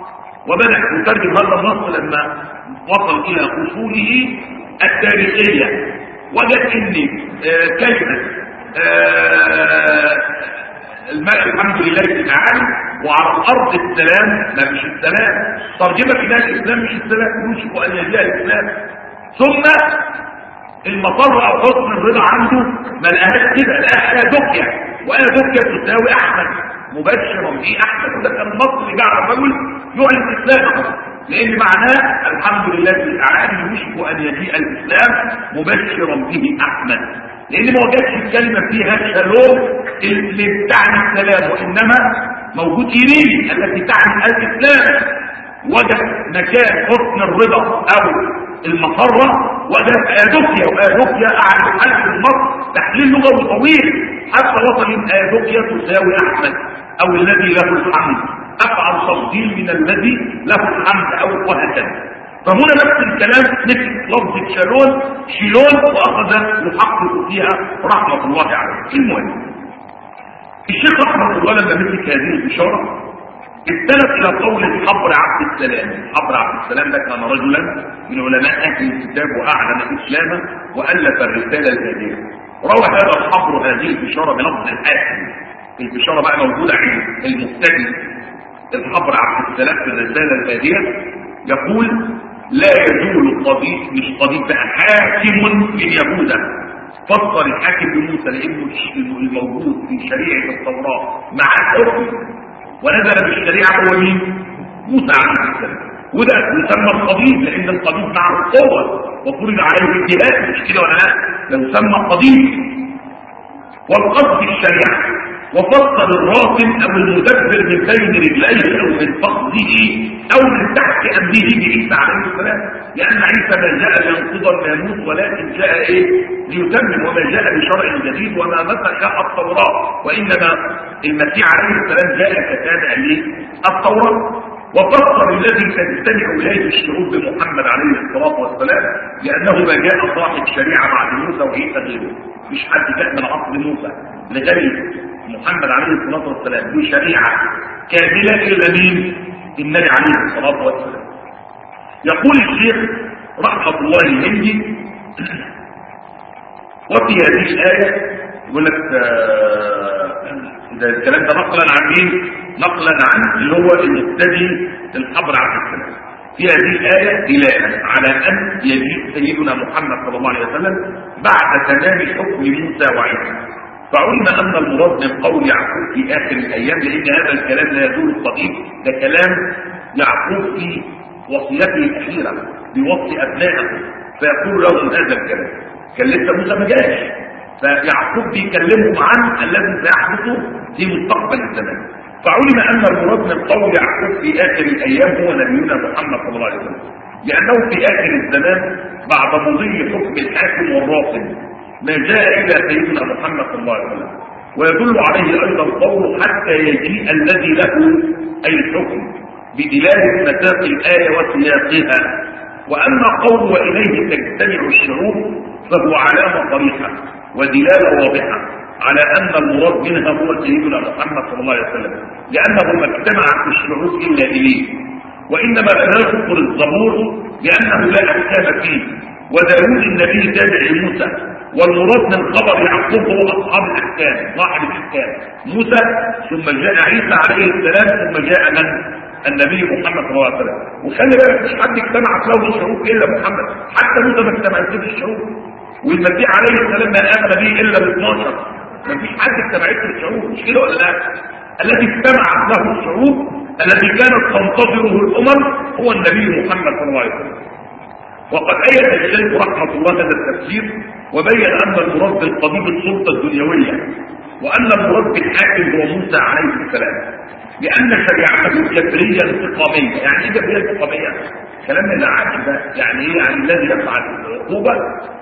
وبدأ يترجم هذا النص لما وصل إلى أصوله التاريخية، وجد إن آه كلمة آه الحمد لله تعالى وعلى الأرض السلام، ما مش السلام، ترجمة كده الإسلام مش السلام، يوشك أن يجيء الإسلام. ثم المطر أو حسن الرضا عنده ما لقاهاش كده، لقاها دكية، وأنا دكية تساوي أحمد مبشرا به أحمد. وده كان النص اللي جعل الرجل يعلن إسلامه، لأن معناه الحمد لله تعالى يوشك أن يجيء الإسلام مبشرا به أحمد، لأن ما وجدش الكلمة فيها شالوم اللي بتعني السلام، وإنما موجود إيريني التي تعني الإسلام. وجد مكان حسن الرضا أو المقرة، وجد آدوكيا، وآدوكيا أعلى حل المصر تحليل لغوي طويل حتى وصل إن آدوكيا تساوي أحمد أو الذي له الحمد، أفعل تفضيل من الذي له الحمد أو وهكذا. فهنا نفس الكلام مثل لفظة شالون شيلون، وأخذ يحقق فيها رحمة الله عليه. المهم الشيخ رحمة الله لما مثل هذه الإشارة استند إلى قول الحبر عبد السلام. الحبر عبد السلام ده كان رجلا من علماء أهل الكتاب وأعلن إسلامه وألف الرسالة الهادية. روى هذا الحبر هذه الإشارة بلفظ الحاكم، الإشارة بقى موجودة عند المستدل الحبر عبد السلام في الرسالة الهادية، يقول لا يزول قضيب، مش قضيب بقى، حاكم من يهوذا. فصل الحاكم بموسى لانه الموجود في شريعه التوراه مع الحكم ونزل بالشريعه هو مين؟ موسى عليه السلام. وده يسمى القضيب لان القضيب مع القوه وفرض عليه الجهاد، مش كده ولا لا؟ ده يسمى قضيب. والقصد الشريعه، وفصل الراقم او المدبر من بين رجليه او من فخذه او من تحت امره بعيسى عليه السلام، لان عيسى ما جاء لينقض الناموس ولكن جاء ايه؟ ليتمم، وما جاء بشرع جديد وما مسك التوراه، وانما المسيح عليه السلام جاء كتابع للتوراه. وفصل الذي تجتمع اليه الشعوب بمحمد عليه الصلاه والسلام، لانه ما جاء صاحب شريعه بعد موسى وعيسى غيره، مش حد جاء من عصر موسى لغير محمد عليه الصلاة والسلام بشريعة كاملة إلا مين؟ النبي عليه الصلاة والسلام. يقول الشيخ رحمة الله الهندي وفي هذه الآية يقول لك إذا الكلام ده نقلا عن مين؟ نقلا عن اللي هو المبتدئ الحبر عبد السلام. في هذه الآية دلالة على أن يجيء سيدنا محمد صلى الله عليه وسلم بعد تمام حكم موسى وعيسى. فعلم أن المراد من قول يعقوب في آخر الأيام، لأن هذا الكلام لا يزول القديم، ده كلام يعقوب في وصيته الأخيرة بوصي أبنائه، فيقول لهم هذا الكلام. كان لسه موسى ما جاش، فيعقوب بيكلمهم عن الذي سيحدث في مستقبل الزمان. فعلم أن المراد من قول يعقوب في آخر الأيام هو نبينا محمد صلى الله عليه وسلم، لأنه في آخر الزمان بعد مضي حكم الحاكم والراقب ما جاء إلى سيدنا محمد صلى الله عليه وسلم. ويدل عليه أيضا قوله حتى يجيء الذي له أي الحكم بدلالة مساق الآية وسياقها. وأما قول وإليه تجتمع الشعوب فهو علامة صريحة ودلالة واضحة على أن المراد منها هو سيدنا محمد صلى الله عليه وسلم، لأنه ما اجتمعت الشعوب إلا إليه، وإنما لا يذكر الزبور لأنه لا أحكام فيه، وداود النبي تابع موسى، والمراد من خبر يعقوب هو أصحاب الأحكام صاحب الأحكام موسى، ثم جاء عيسى عليه السلام، ثم جاء من؟ النبي محمد صلى الله عليه وسلم. وخلي بالك مش حد اجتمعت له الشعوب إلا محمد، حتى موسى ما اجتمعت له الشعوب، والمسيح عليه السلام ما آمن به إلا ب اثناشر، ما فيش حد اجتمعت له الشعوب، مش كده ولا لا؟ الذي اجتمعت له الشعوب الذي كانت تنتظره الأمم هو النبي محمد صلى الله عليه وسلم. وقد أيد الشيخ رحمة الله هذا التفسير وبين أن المراد بالقضيب السلطة الدنيوية، وأن المراد بالحاكم هو موسى عليه السلام، لأن شريعته جبرية انتقامية. يعني ايه جبرية انتقامية؟ كلام من العادي ده يعني ايه؟ يعني الذي يفعل العقوبة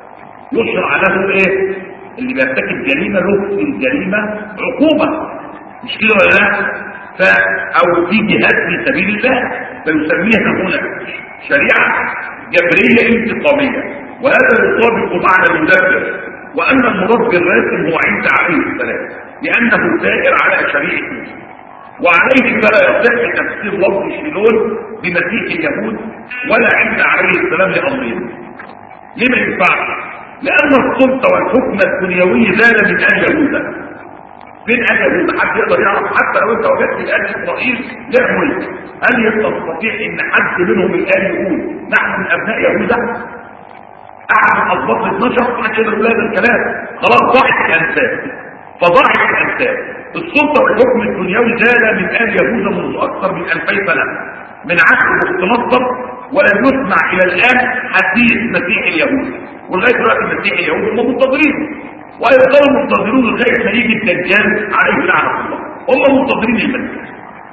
يشرع له ايه؟ اللي بيرتكب جريمة له في الجريمة عقوبة، مش كده ولا لا؟ ف أو في جهاد في سبيل الله، فيسميها هنا شريعة جبرية انتقامية، وهذا يطابق معنى المدبر. وأن المراد بالراسم هو عيسى عليه السلام، لأنه سائر على شريعة موسى. وعليه فلا يصح تفسير لفظ شيلون بمسيح اليهود ولا عيسى عليه السلام لأمرين. ليه ما ينفعش؟ لأن السلطة والحكم الدنيوي زال من آل يهوذا. فين آل يهوذا؟ حد يقدر يعرف؟ حتى لو انت وجدت آل إسرائيل له ملك، هل تستطيع ان حد منهم الآن يقول نحن من أبناء يهوذا؟ أحد من أضباط الاثناشر حد يقدر يقول هذا الكلام؟ خلاص ضاعت الأنساب، فضاعت الأنساب. السلطة والحكم الدنيوي زال من آل يهوذا منذ أكثر من ألفي سنة من عهد المتنصر، ولم يسمع إلى الآن حديث مسيح اليهود. ولغاية دلوقتي مسيح اليهود هم منتظرين، ويظلوا منتظرون لغاية ما يجي الدجال عليه لعنة الله. هم منتظرين المسيح.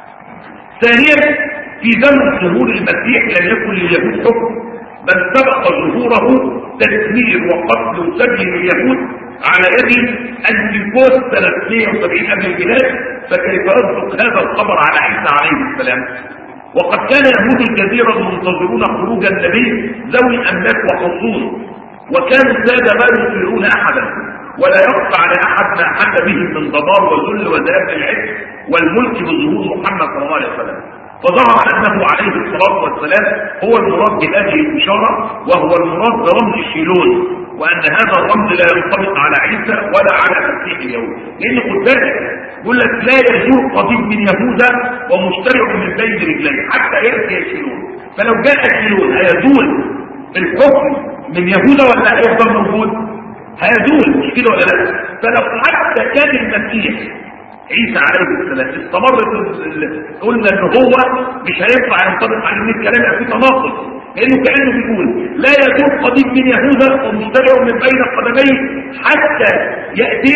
ثانيا، في زمن ظهور المسيح لم يكن لليهود حكم، بل سبق ظهوره تدمير وقتل وسبي لليهود على يد أنتيوكوس سنة مئة وسبعين قبل الميلاد. فكيف يصدق هذا الخبر على عيسى عليه السلام؟ وقد كان يهود الجزيرة المنتظرون خروج النبي ذوي أملاك وحصول، وكانوا السادة لا يطيعون أحدا، ولا يخفى على أحد ما حل بهم من ضبار وذل وذهاب العز والملك بظهور محمد صلى الله عليه وسلم. فظهر أنه عليه الصلاة والسلام هو المراد بهذه الإشارة، وهو المراد برمز شيلون، وأن هذا الرمز لا ينطبق على عيسى ولا على مسيح اليهود. لأن خد بالك يقول لك لا يزول قضيب من يهوذا ومشترع من بين رجليه حتى يأتي شيلون. فلو جاء شيلون هيزول الحكم من يهوذا ولا هيفضل موجود؟ هيزول، مش كده ولا لا؟ فلو حتى كان المسيح عيسى عليه السلام استمرت قلنا ان هو مش هينفع ينطبق عليه من الكلام يبقى في تناقض، لانه كانه بيقول لا يزول قضيب من يهوذا ومشترع من بين قدميه حتى ياتي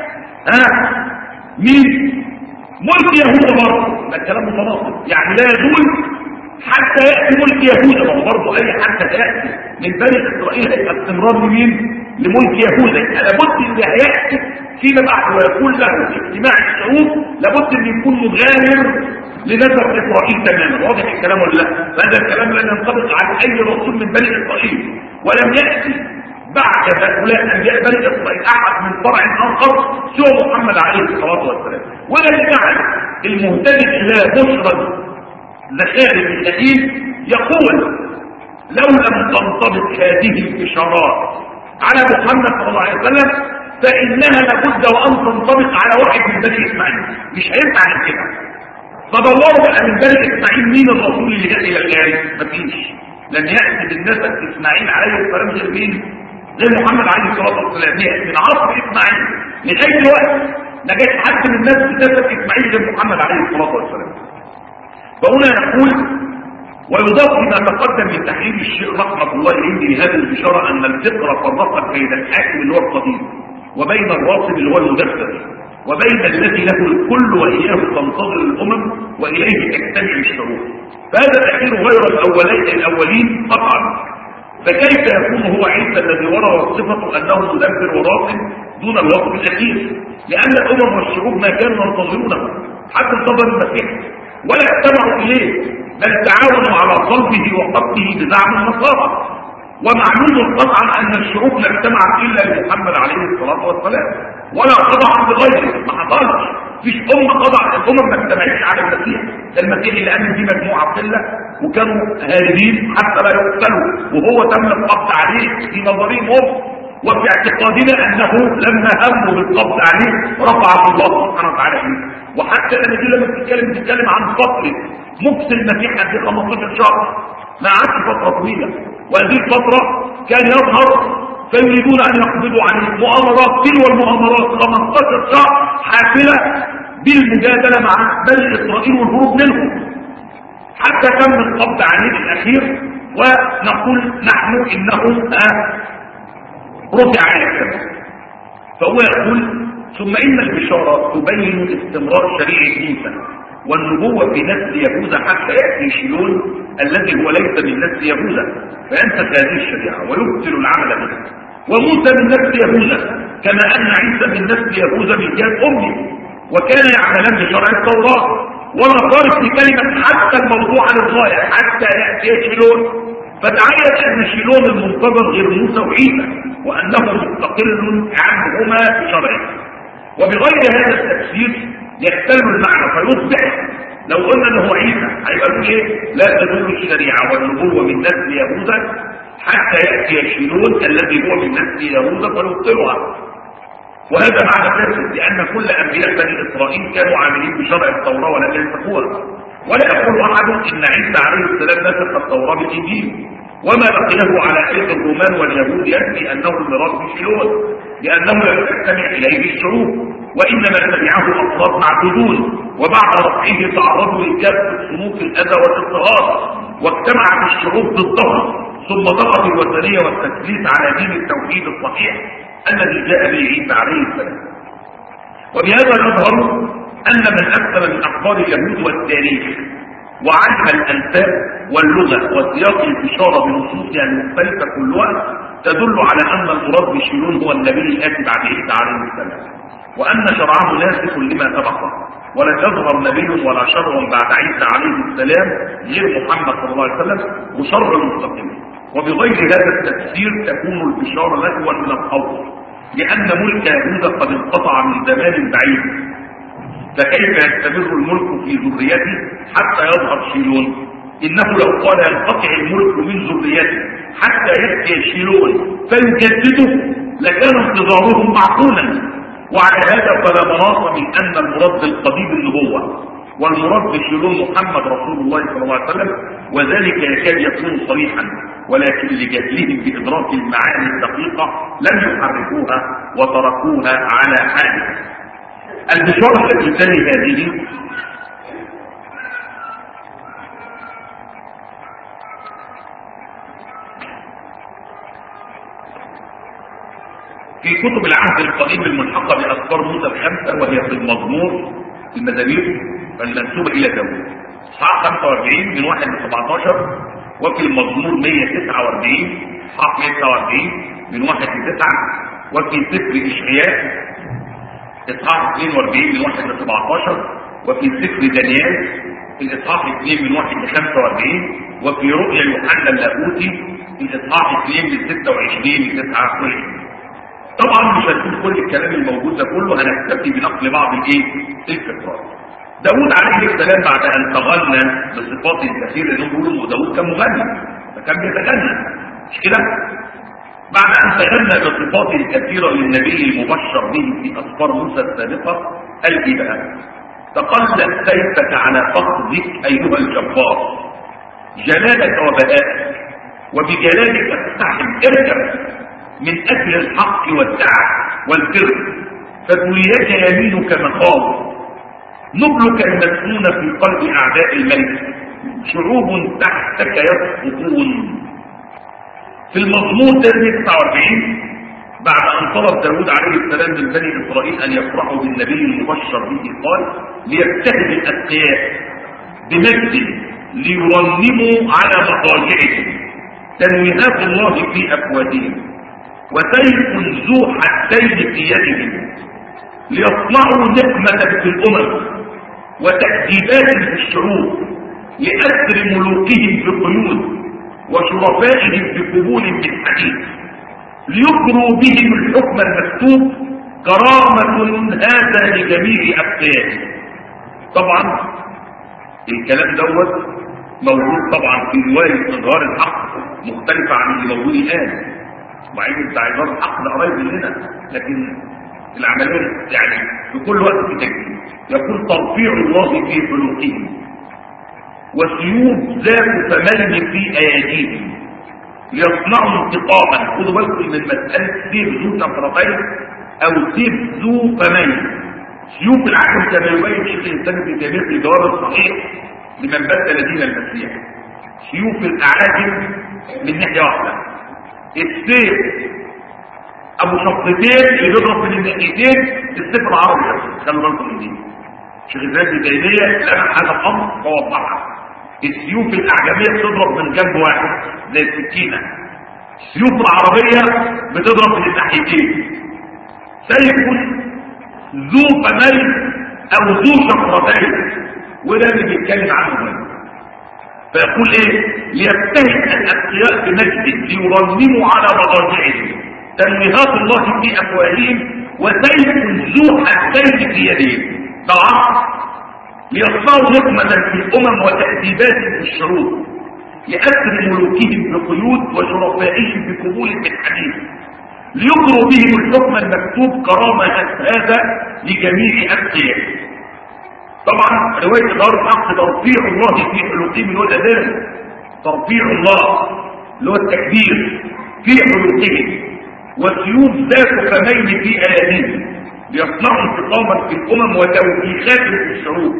ها مين؟ ملك يهوذا برضه. ده الكلام متناقض، يعني لا يزول حتى ياتي ملك يهوذا، ما هو برضه اي حتى ياتي من بني اسرائيل هيبقى استمرار لمين؟ لملك يهوذا. لابد ان هياتي فيما بعد ويكون له اجتماع الشعوب، لابد ان يكون مغاير لنسب اسرائيل تماما. واضح الكلام ولا لا؟ هذا الكلام لن ينطبق على اي رسول من بني اسرائيل، ولم ياتي بعد هؤلاء انبياء بني اسرائيل احد من فرع اخر سوى محمد عليه الصلاه والسلام. ولا يجعل المهتدي الى بشرى زكاريا ميخائيل يقول لو لم تنطبق هذه الاشارات على محمد صلى الله عليه وسلم فانها لابد وان تنطبق على واحد من بني اسماعيل. مش هينفع كده. فدوروا بقى من بني اسماعيل مين الرسول اللي جاء الى الجاري؟ مفيش. لم ياتي بالنسب اسماعيل عليه السلام غير مين؟ غير محمد عليه الصلاه والسلام. من عصر اسماعيل لغايه دلوقتي ما جاش حد من الناس بنسب اسماعيل غير محمد عليه الصلاه والسلام. فهنا يقول ويضاف لما تقدم من تحليل الشيخ رحمه الله اليه لهذه الاشاره ان الفقره فرقت بين الحاكم اللي هو القديم وبين الراسب اللي هو المدثر وبين الذي له الكل واياه تنتظر الامم واليه تجتمع الشعوب. فهذا الاخير غير الاولين الاولين قطعا. فكيف يكون هو عيسى الذي ورد صفته انه مدبر وراسب دون الوصف الاخير؟ لان الامم والشعوب ما كانوا ينتظرونه حتى انتظر المسيح ولا اجتمعوا اليه، بل تعاونوا على صلبه وقتله بزعم النصارى. ومعلوم قطعا ان الشعوب لا اجتمعت الا لمحمد عليه الصلاه والسلام ولا خضعت لغيره. ما حصلش، مفيش امه خضعت. الامم ما اجتمعتش على المسيح. المسيح اللي امن دي مجموعه قله وكانوا هاربين حتى لا يقتلوا، وهو تم القبض عليه في نظرهم هم وفي اعتقادنا انه لما هموا بالقبض عليه رفعه الله سبحانه وتعالى فيه. وحتى الانجيل لما بتتكلم بتتكلم عن فتره مكث المسيح قد خمستاشر شهر، ما عادش فتره طويله. وهذه الفتره كان يظهر فيريدون ان يقبضوا عليه مؤامرات تلو المؤامرات خمستاشر شهر حافله بالمجادله مع بني اسرائيل والهروب منهم حتى تم القبض عليه الاخير. ونقول نحن انه آه رفع على السماء. فهو يقول ثم ان البشاره تبين استمرار شريعه موسى والنبوه في نسل يهوذا حتى ياتي شيلون الذي هو ليس من نسل يهوذا فينسخ هذه الشريعه ويبطل العمل بها. وموسى من نسل يهوذا كما ان عيسى من نسل يهوذا من جهه امه، وكان يعملان بشرع التوراه. ولا فارق في كلمه حتى الموضوع للغايه حتى ياتي شيلون. فتعين ان شيلون المنتظر غير موسى وعيسى وانه مستقل عنهما بشرعه. وبغير هذا التفسير يختل المعنى فيصبح لو قلنا انه هو عيسى هيبقى له ايه؟ لا تدل الشريعه والنبوه من نسل يهوذا حتى ياتي شيلون الذي هو من نسل يهوذا فيبطلها. وهذا معنى فاسد، لان كل انبياء بني اسرائيل كانوا عاملين بشرع التوراه ولم ينسخوها. ولا يقول احد ان عيسى عليه السلام نسخ التوراه بالانجيل، وما بقيه على ايدي الرومان واليهود يكفي انه الميراث بشيلون، لانه لم تستمع اليه الشعوب، وانما تبعه افراد معدودون، وبعد رفعه تعرضوا لكافه صنوف الاذى والاضطهاد، واجتمعت الشعوب ضدهم، ثم ضغط الوثنيه والتثليث على دين التوحيد الصحيح الذي جاء به عيسى عليه السلام. وبهذا يظهر ان من اكثر من اخبار اليهود والتاريخ وعلم الانساب واللغه وسياق الاشاره بنصوصها المختلفه كلها تدل على ان المراد بشيلون هو النبي الاتي بعد عيسى عليه السلام، وان شرعه ناسخ لما سبقه، ولن يظهر نبي ولا شرع بعد عيسى عليه السلام غير محمد صلى الله عليه وسلم وشرع مستقيم. وبغير هذا التفسير تكون البشاره لهوا من الخوف، لان ملك يهوذا قد انقطع من زمان بعيد، فكيف يستمر الملك في ذريته حتى يظهر شيلون؟ انه لو قال ينقطع الملك من ذريته حتى ياتي شيلون فيجدده لكان انتظارهم معقولا. وعلى هذا فلا مناص من ان المراد بالقضيب النبوه، والمراد بشيلون محمد رسول الله صلى الله عليه وسلم، وذلك يكاد يكون صريحا، ولكن لجهلهم بادراك المعاني الدقيقه لم يحركوها وتركوها على حالها. البشارة التي تلي هذه في كتب العهد القديم الملحقة بأسفار موسى الخمسة، وهي في المزمور المزامير المنسوبة إلى داوود صح خمسة وأربعين من واحد ل سبعتاشر، وفي المزمور مئة وتسعة وأربعين صح مئة وتسعة وأربعين من واحد ل تسعة، وفي سفر إشعياء اصحاح اثنين وأربعين من واحد ل سبعتاشر، وفي سفر دانيال الاصحاح اثنين من واحد ل خمسة وأربعين، وفي رؤيا يوحنا اللاهوتي الاصحاح اثنين من ستة وعشرين ل تسعة وعشرين. طبعا مش هنقول كل الكلام الموجود ده كله، هنكتفي بنقل بعض الايه الفكرات. داوود عليه السلام بعد ان تغنى بصفات كثيره، انهم بيقولوا داوود كان مغني فكان بيتغنى مش كده؟ بعد ان تغنى بصفات كثيره للنبي المبشر به في اسفار موسى السابقه قال ايه بقى؟ تقلد سيفك على فخذك ايها الجبار، جلالك وبهائك وبجلالك تستحم، اركب من اجل الحق والدعوه والبر، فدنياك يمينك مخاض، نبلك المسنون في قلب اعداء الملك، شعوب تحتك يسقطون. في المزمور تسعة وأربعين بعد ان طلب داود عليه السلام من بني اسرائيل ان يفرحوا بالنبي المبشر به قال ليبتهج الاتقياء بمجد ليرنموا على مضاجعهم، تنويهات الله في افواههم، وسيف ذو حدين في يدهم، ليصنعوا نقمة في الامم وتأديبات في الشعوب، لأسر ملوكهم بقيود وشرفائهم بقبول من حديد، ليجروا بهم الحكم المكتوب، كرامة هذا لجميع أبقيائهم. طبعا الكلام دوت موجود طبعا في رواية إظهار الحق مختلفة عن اللي موجود الآن، وعين بتاع إظهار الحق ده قريب مننا، لكن العملية يعني في كل وقت في تجديد. يكون ترفيع الله في حلوقهم، وسيوف ذات فمين في اياديهم، ليصنعوا انتقاما. خدوا بالكم من مساله سيف ذو شفرتين او سيف ذو فمين. سيوف العقل كما يبين شيخ الانسان في تاريخ الجواب الصحيح لمن بدل دين المسيح. سيوف الاعاجم من ناحيه واحده، السيف ابو شفرتين اللي بيضرب من الناحيتين السيف العربي. خلوا بالكم من دي، شيخ الاسلام ابن تيميه لمح هذا الامر ووضحها. السيوف الاعجميه بتضرب من جنب واحد زي السكينه، السيوف العربيه بتضرب من الناحيتين. سيف ذو فمين او ذو شفرتين، وده اللي بيتكلم عنه هنا. فيقول ايه؟ ليبتهج الاتقياء بمجد، ليرنموا على مضاجعهم، تنويهات الله في افواههم، وسيف ذو حدين في يدهم. طبعا ليصنعوا نقمة في الأمم وتأديبات في الشعوب، لأسر ملوكهم بقيود وشرفائهم بقبول بالحديث، ليقروا بهم الحكم المكتوب كرامة هذا لجميع أتقيائهم. طبعا رواية دار الحق ترفيع الله في حلقهم اللي هو الأذان، ترفيع الله اللي هو التكبير في حلقهم، والسيوف ذات فمين في أياديهم، ليصنعوا انتقاما في الأمم وتوبيخات في الشعوب،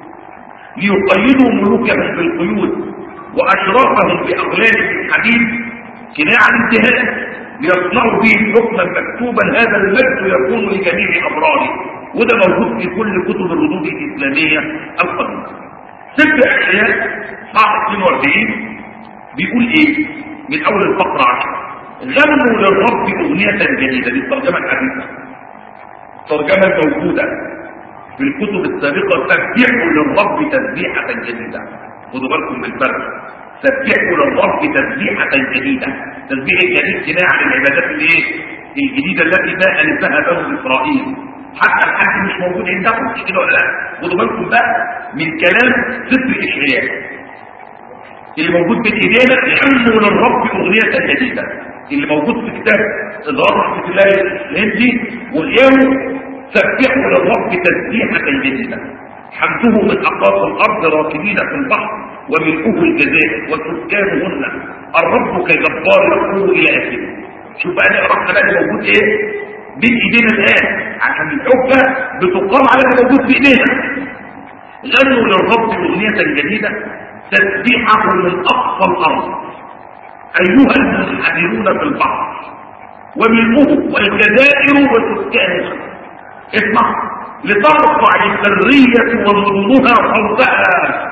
ليقيدوا ملوكهم بالقيود وأشرافهم بأغلال الحديد كناع الانتهاء، ليصنعوا به حكما مكتوبا هذا المجد يكون لجميع الأبرار. وده موجود في كل كتب الردود الإسلامية القديمة. سفر أشعياء صفحة اثنين وأربعين بيقول إيه من أول الفقرة عشرة: غنوا للرب أغنية جديدة. دي الترجمة الحديثة، الترجمة الموجودة في الكتب السابقة: سبحوا للرب تسبيحة جديدة. خدوا بالكم من الفرق، سبحوا للرب تسبيحة جديدة. تسبيح الجديد كناية عن العبادات الايه الجديدة التي ما ألفها بنو إسرائيل، حتى الحج مش موجود عندكم، مش كده ولا لا؟ خدوا بالكم بقى من كلام سفر إشعياء اللي موجود بين ايدينا: غنوا للرب أغنية جديدة، اللي موجود في كتاب إظهار رحمة الله الهندي وغيره: سبحوا للرب تسبيحة جديدة، حمده من أقاصي الأرض راكبين في البحر وملؤه الجزائر وسكانهن، الرب كجبار يقول إلى آخره. شوف بقى نقرأ بقى اللي موجود إيه بين إيدينا الآن، عشان الحجة بتقام على اللي موجود في إيدينا. غنوا للرب أغنية جديدة، تسبيحه من أقصى الأرض أيها المنحدرون في البحر وملؤه والجزائر وسكانها. اسمع: لترفع البرية ومدنها صوتها،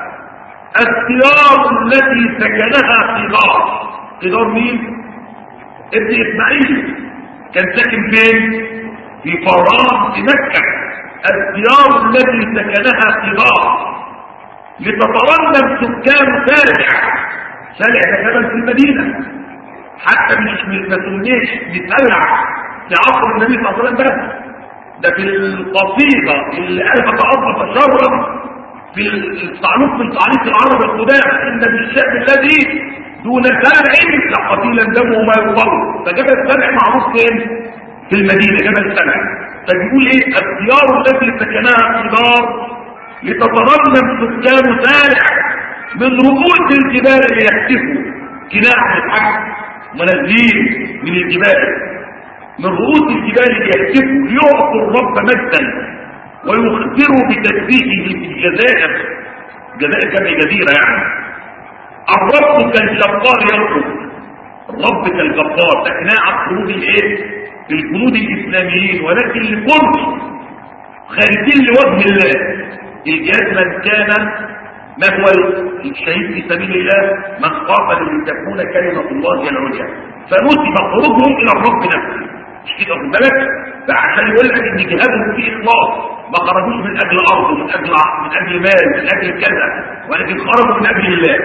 الثيار التي سكنها قدار. قدار مين؟ ابن إسماعيل كان ساكن فين؟ في فران في مكة. الثيار التي سكنها قدار، لتترنم سكان سالع. سالع ده جبل في المدينة، حتى مش ما تسميش بسلع في عصر النبي صلى الله عليه وسلم بس، ده في القصيدة اللي قالها تعرف شرا في التعليق من تعليق العرب القدامى: إن بالشعب الذي دون سلع لقتيلا دمه ما يقل. فجبل سلع معروف فين؟ في المدينة، جبل سلع. فبيقول ايه؟ الديار التي سكنها قدار، لتترنم سكان سالع من رؤوس الجبال ليهتفوا. كناع الحق منازلين من الجبال، من رؤوس الجبال ليهتفوا، ليعطوا الرب مجدا ويخبروا بتسبيحه في الجزائر. جزائر جمع جزيرة يعني. الرب كالجبار يخرج، الرب كالجبار. ده كناع خروج الايه؟ الجنود الاسلاميين، ولكن لكل خارجين لوجه الله. الجهاد من كان ما هو الشهيد في سبيل الله، من قاتل لتكون كلمة الله العليا، فنسب خروجهم الى الرب نفسه. مش كده؟ خد بالك عشان يقول لك ان جهادهم فيه اخلاص، ما خرجوش من اجل ارض ومن اجل من اجل مال من اجل كذا، ولكن خرجوا من اجل الله.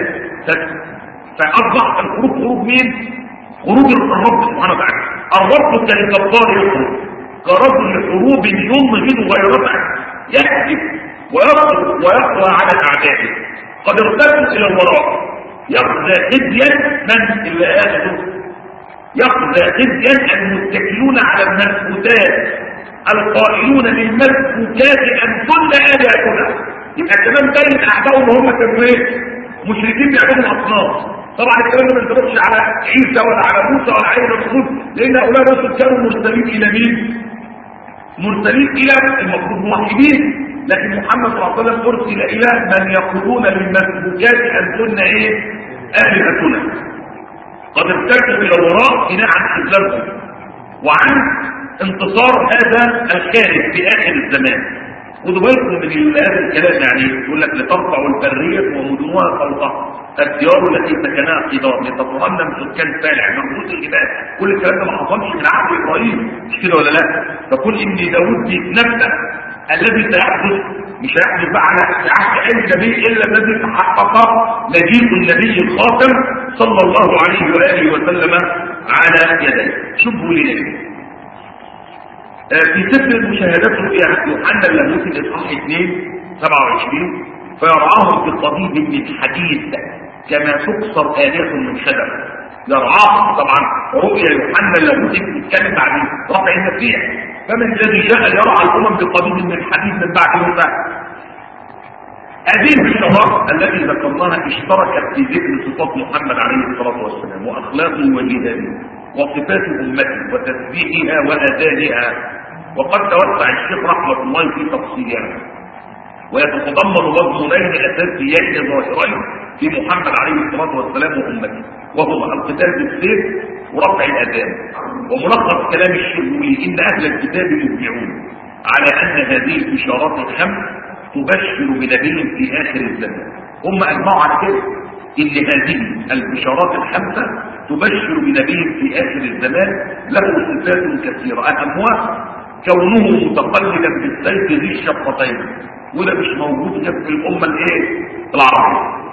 فاصبح الخروج خروج مين؟ خروج الرب سبحانه وتعالى. الرب كالجبار يخرج كرجل حروب ينهض غيرته، يهتف ويقوى ويقوى على اعدائه. قد ارتدوا الى الوراء، يخزى خزيا من اللي اخذه، يخزى خزيا المتكلون على المسكوتات، القائلون للمسكوتات انتن الهتنا. يبقى كمان باين اعدائهم هم كانوا ايه؟ مشركين بيعبدوا الاصنام. طبعا الكلام ده ما ينطبقش على عيسى ولا على موسى ولا على الرسول، لان هؤلاء الرسل كانوا مرسلين الى مين؟ مرسلين الى المفروض موحدين، لكن محمد صلى الله عليه وسلم ارسل الى من يقولون للمسبوكات انتن ايه؟ الهتنا. قد ارتكبوا الى الوراء بناء عن استسلامهم وعن انتصار هذا الخارج في اخر الزمان. خدوا بالكم من هذا الكلام، يعني يقول لك لترفع البريه ومدنها صوتها، الديار التي سكنها قدار، لتترنم سكان سالع من رؤوس الجبال. كل الكلام ده ما حصلش من عهد ابراهيم، مش كده ولا لا؟ فقل ان داوود بيتنبأ الذي سيحدث مش هيحدث بقى على عهد اي نبي الا الذي تحقق مجيء النبي الخاتم صلى الله عليه واله وسلم على يديه. شوفوا ليه في سفر المشاهدات رؤيا يوحنا اللاهوتي الاصحاح اثنين سبعة وعشرين فيرعاهم بقضيب من حديد كما تكسر آلية من خدم. يرعاهم طبعا رؤيا يوحنا اللي بيتكلم بعد رفع المسيح. فمن الذي جاء يرعى الامم بقضيب من حديد من بعد موسى؟ هذه البشارات التي ذكرناها اشتركت في ذكر صفات محمد عليه الصلاه والسلام واخلاقه وجهاده وصفات امته وتسبيحها واذانها. وقد توسع الشيخ رحمه الله في تفصيلها، ويتضمن مضمونين اساسيين ظاهرين في محمد عليه الصلاه والسلام وامته، وهما القتال بالسيف ورفع الاذان. وملخص كلام الشيخ يقول ان اهل الكتاب يجمعون على ان هذه الاشارات الخمس تبشر بنبي في اخر الزمان. هم اجمعوا على كده ان هذه البشارات الخمسه تبشر بنبي في اخر الزمان له صفات كثيره، اهمها كونه متقلدا بالسيف ذي الشقتين، وده مش موجود في الامه الايه العربيه.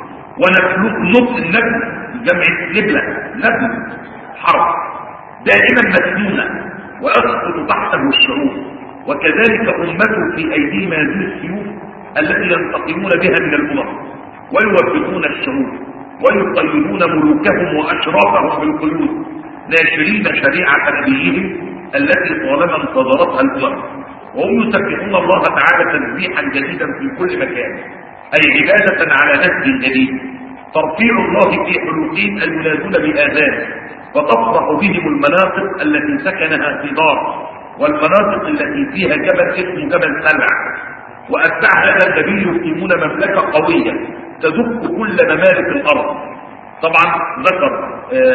ونطق النبل جمع النبله نبل حرف دائما مسنونه ويسقط تحته الشعوب، وكذلك امته في ايديهم هذه السيوف التي ينتقمون بها من الامم ويوفقون الشعوب ويقيدون ملوكهم واشرافهم بالقيود، ناشرين شريعه نبيهم التي طالما انتظرتها الامم، وهم يسبحون الله تعالى تسبيحا جديدا في كل مكان، اي عباده على نهج جديد ترفيع الله في حلوقهم المنادون باذان، وتفرح بهم المناطق التي سكنها ثمار، والمناطق التي فيها جبل اسمه جبل سلع. واتباع هذا النبي يقيمون مملكه قويه تدك كل ممالك الارض. طبعا ذكر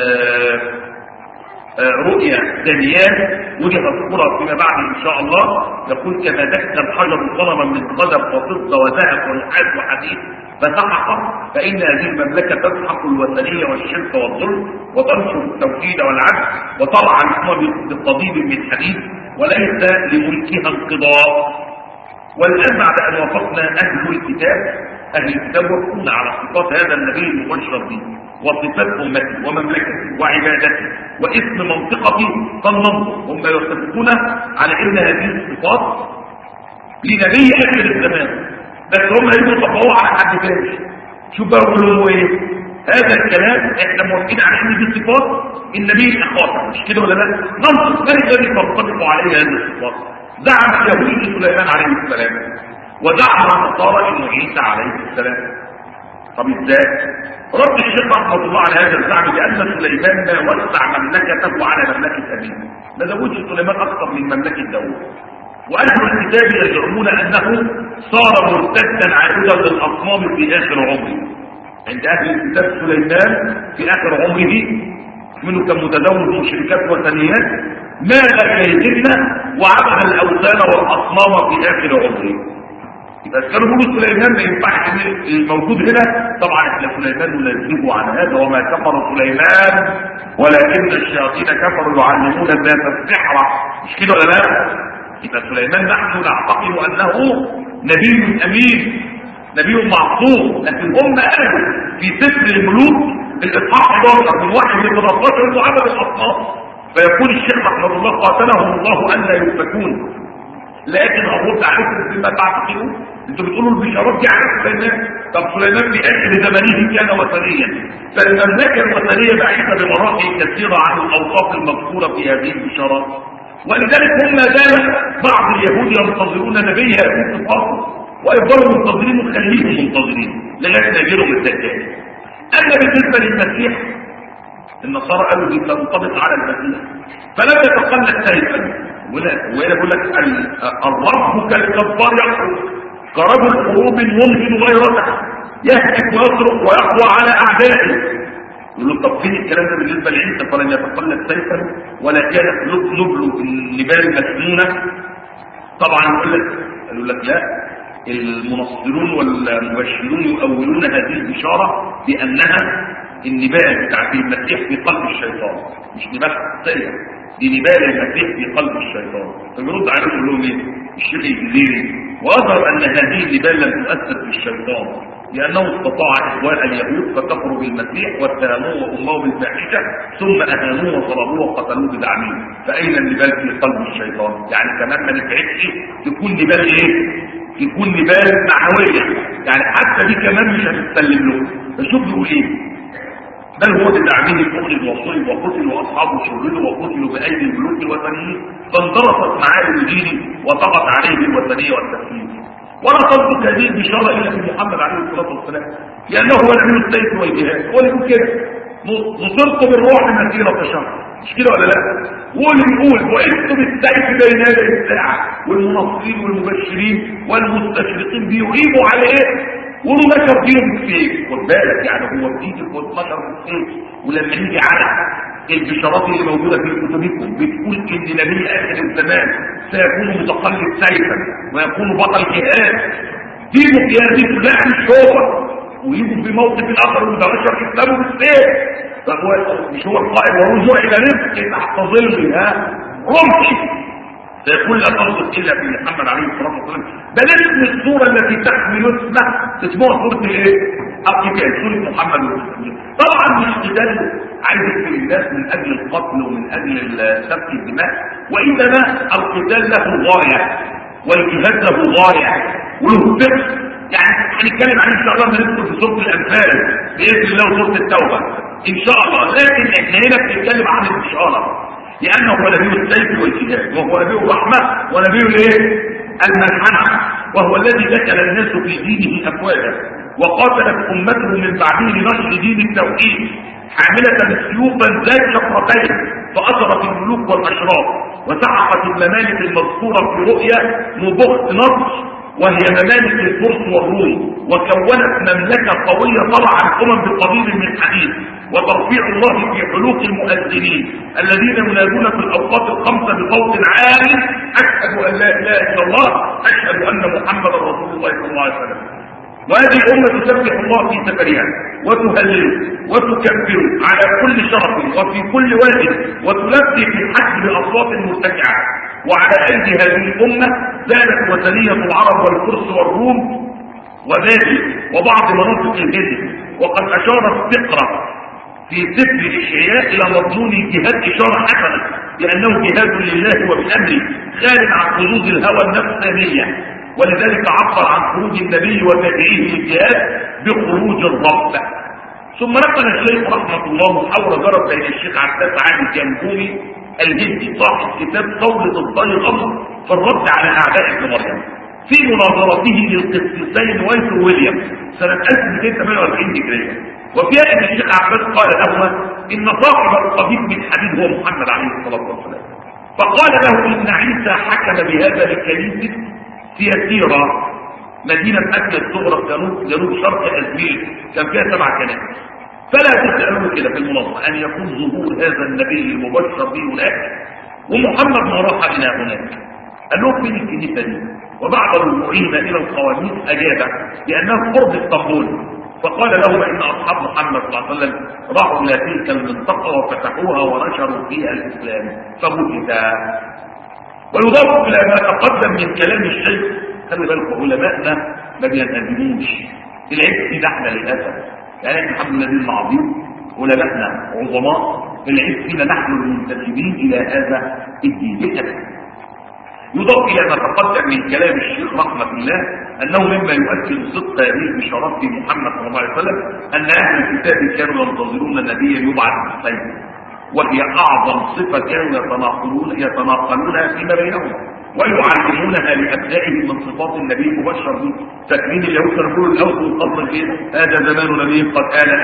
آآ آآ رؤيا دانيال ودي هذكرها فيما بعد ان شاء الله. يقول كما دك الحجر صنما من خزف وفضه وذهب ونحاس وحديد فسحق، فان هذه المملكه تسحق الوثنيه والشرك والظلم وتنشر التوحيد والعدل وترعى الامم بقضيب من حديد وليس لملكها انقضاء. والان بعد ان وافقنا اهل الكتاب اهل الكتاب وافقونا على صفات هذا النبي المبشر به وصفات امته ومملكته وعبادته واسم منطقته، فالنظر هم يتفقون على ان هذه الصفات لنبي اخر الزمان، بس هم يجوا يطبقوها على حد ثاني. شوف بقى يقولوا ايه هذا الكلام؟ احنا موافقين على ان دي صفات النبي الاخر، مش كده ولا لا؟ ننظر من الذي تنطبق عليه هذه الصفات. زعم اليهود سليمان عليه السلام، ودعم النصارى انه عيسى عليه السلام. طب ازاي؟ رد الشيخ رحمه الله على هذا الزعم بان سليمان ما وسع مملكته على مملكه ابيه، ما زودش سليمان اكثر من مملكه داوود. واهل الكتاب يزعمون انه صار مرتدا عابدا للاصنام في اخر عمره. عند اهل الكتاب سليمان في اخر عمره منه كان متزوج مشركات وثنيات مال اليهن وعبد الاوثان والاصنام في اخر عمره. يبقى كانوا بيقولوا سليمان ما ينفعش الموجود هنا. طبعا احنا سليمان ننزهه عن هذا، وما كفر سليمان ولكن الشياطين كفروا يعلمون الناس السحر، مش كده ولا لا؟ يبقى سليمان نحن نعتقد انه نبي امين نبي معصوم، لكن هم قالوا في سفر الملوك الاصحاح احد عشر من واحد من ثلاثة عشر انه عبد الاصنام. فيقول الشيخ رحمه الله قاتلهم الله ان لا يؤفكون. لكن هرد عليكم بما تعتقدون، انتوا بتقولوا البشارات دي على سليمان. طب سليمان في اخر زمانه كان وثنيا، فالمملكه الوثنيه بعيده بمراحل كثيره عن الاوصاف المذكوره في هذه البشارات. ولذلك هم ما زال بعض اليهود ينتظرون نبي هذه الصفات ويفضلوا منتظرين وخليهم منتظرين لغايه ما يجيلهم الدجال. اما بالنسبه للمسيح النصارى قالوا دي تنطبق على المسيح فلم يتقلد سيفا. وهنا بيقول لك الرب كالجبار يقول كرجل حروب ينهض غيرته يهتك ويصرخ ويقوى على اعدائه. يقول له طب فين الكلام ده بالنسبه لعيسى؟ فلن يتقلد سيفا ولا كانت نبل النبال مسنونه. طبعا يقول لك يقول لك لا، المنصرون والمبشرون يؤولون هذه البشاره بانها النبال بتاعت المسيح في قلب الشيطان، مش نبال حقيقيه، دي نبال المسيح في قلب الشيطان. فبيرد عليهم يقول لهم ايه الشيخ الجزيري؟ واظهر ان هذه النبال لم تؤثر في الشيطان لانه استطاع اخوان اليهود فكفروا بالمسيح واتهموه وامه بالفاحشه ثم اهانوه وصلبوه وقتلوه بدعمه. فاين النبال في قلب الشيطان؟ يعني كمان ما نفعتش تكون نبال ايه في كل بال معنوية، يعني حتى دي كمان مش هتتسلم له. فشوف بيقول ايه؟ بل هو بدعمه فقد وصلب وقتل واصحابه شردوا وقتلوا بايدي الملوك الوثنيين، فاندرست معالم دينه وطغت عليه الوثنيه والتكفير. ولا تصدق هذه البشاره الا في محمد عليه الصلاه والسلام، لانه هو نبي السيف والجهاد. هو اللي بيقول كده نصرت بالروح مسيره شهر، مش كده ولا لا؟ هو اللي بيقول وعدت بالسيف بين يدي الساعه، والمنصرين والمبشرين والمستشرقين بيغيبوا على ايه؟ قولوا نشر فيهم السيف. خد بالك يعني هو بتيجي خد نشر السيف، ولما يجي على البشارات اللي موجوده في كتبكم بتقول ان نبي اخر الزمان سيكون متقلد سيفا ويكون بطل جهاد، دينه قيادته لا مش هو، ويجوا في موقف الاخر ويتبشر اسلامه بالسيف. فهو مش هو القائد ورجوع الى رزق تحت ظل ها رمحي. سيكون لا تصدق الا في محمد عليه الصلاه والسلام. بل اسم السوره التي تحمل اسمه اسمها سوره الايه؟ القتال، سوره محمد. طبعا مش قتال عايز يقتل الناس من اجل القتل ومن اجل سفك الدماء، وانما القتال له غايه والجهاد له غايه وله فكر. يعني هنتكلم عنه ان شاء الله لما ندخل في سوره الانفال باذن الله وسوره التوبه ان شاء الله. لكن احنا هنا بنتكلم عن البشاره، لأنه هو نبي السيف والجهاد، وهو نبي الرحمة ونبي الايه؟ الملحمة، وهو الذي دخل الناس في دينه أفواجا وقاتلت أمته من بعده لنشر دين التوحيد حاملة سيوفا ذات شفرتين فأثرت الملوك والأشراف وسحقت الممالك المذكورة في رؤيا نبوخت نصر وهي ممالك الفرس والروم، وكونت مملكة قوية طلع الأمم بقبيل من حديد. وترفيع الله في حلوق المؤذنين الذين ينادون في الأوقات الخمسة بصوت عال أشهد أن لا إله إلا الله أشهد أن محمدا رسول الله صلى الله عليه وسلم. وهذه الأمة تسبح الله في سفرها وتهلله وتكبره على كل شرف وفي كل واد وتلبي في الحج بأصوات مرتفعة. وعلى أيدي هذه الأمة زالت وثنية العرب والفرس والروم وذاتي وبعض مناطق الهند. وقد أشار الفقرة في سفر إشعياء إلى مضمون الجهاد إشارة حسنة، لأنه جهاد لله وبأمره خارج عن حدود الهوى النفسانية، ولذلك عبر عن خروج النبي وتابعيه للجهاد بخروج الرب. ثم نقل الشيخ رحمه الله محاورة جرت بين الشيخ عباس علي الجنبوري الهندي صاحب كتاب قولة الضيغم في الرد على أعداء ابن مريم في مناظرته للقسيسين ويلفر ويليام سنة ألف ومئتين وثمانية وأربعين هجرية. وفيها ان الشيخ عباس قال لهما ان صاحب القضيب بالحديد هو محمد عليه الصلاة والسلام، فقال له ان عيسى حكم بهذا لكنيسة سياتيرا مدينة أكل الصغرى في جنوب جنوب شرق أزمير كان فيها سبع كنائس. فلا تسألوا كده في المناظرة أن يكون ظهور هذا النبي المبشر به هناك ومحمد ما راح بنا هناك. قال له فين الكنيسة دي؟ وبعد رجوعهما إلى القوانيس أجاب بأنه قرب اسطنبول. فقال له إن أصحاب محمد صلى الله عليه وسلم راحوا إلى تلك المنطقة وفتحوها ونشروا فيها الإسلام فبكتا. ويضاف إلى ما تقدم من كلام الشيخ، خلي بالكم علماءنا ما بينتبهوش العيب في نحن للأسف، يعني الحمد لله العظيم علماءنا عظماء، العيب فينا نحن المنتسبين إلى هذا الدين. يضاف إلى ما تقدم من كلام الشيخ رحمة الله أنه مما يؤكد صدق هذه البشارات في محمد صلى الله عليه وسلم أن أهل الكتاب كانوا ينتظرون نبيا يبعث بالسيف، وهي أعظم صفة كانوا يتناقلون يتناقلونها فيما بينهم ويعلمونها لأبنائهم من صفات النبي المبشر به. تكوين اليهود كانوا يقولوا الأوس والقبر الجيد هذا زمان نبي قد آن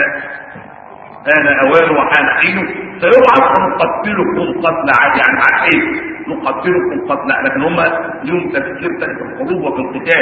آن أوان وحان حينه سيبعث ونقتلكم قتل عاد، يعني عن حين نقتلكم قتل، لكن هم لهم تفكير في الحروب وفي القتال.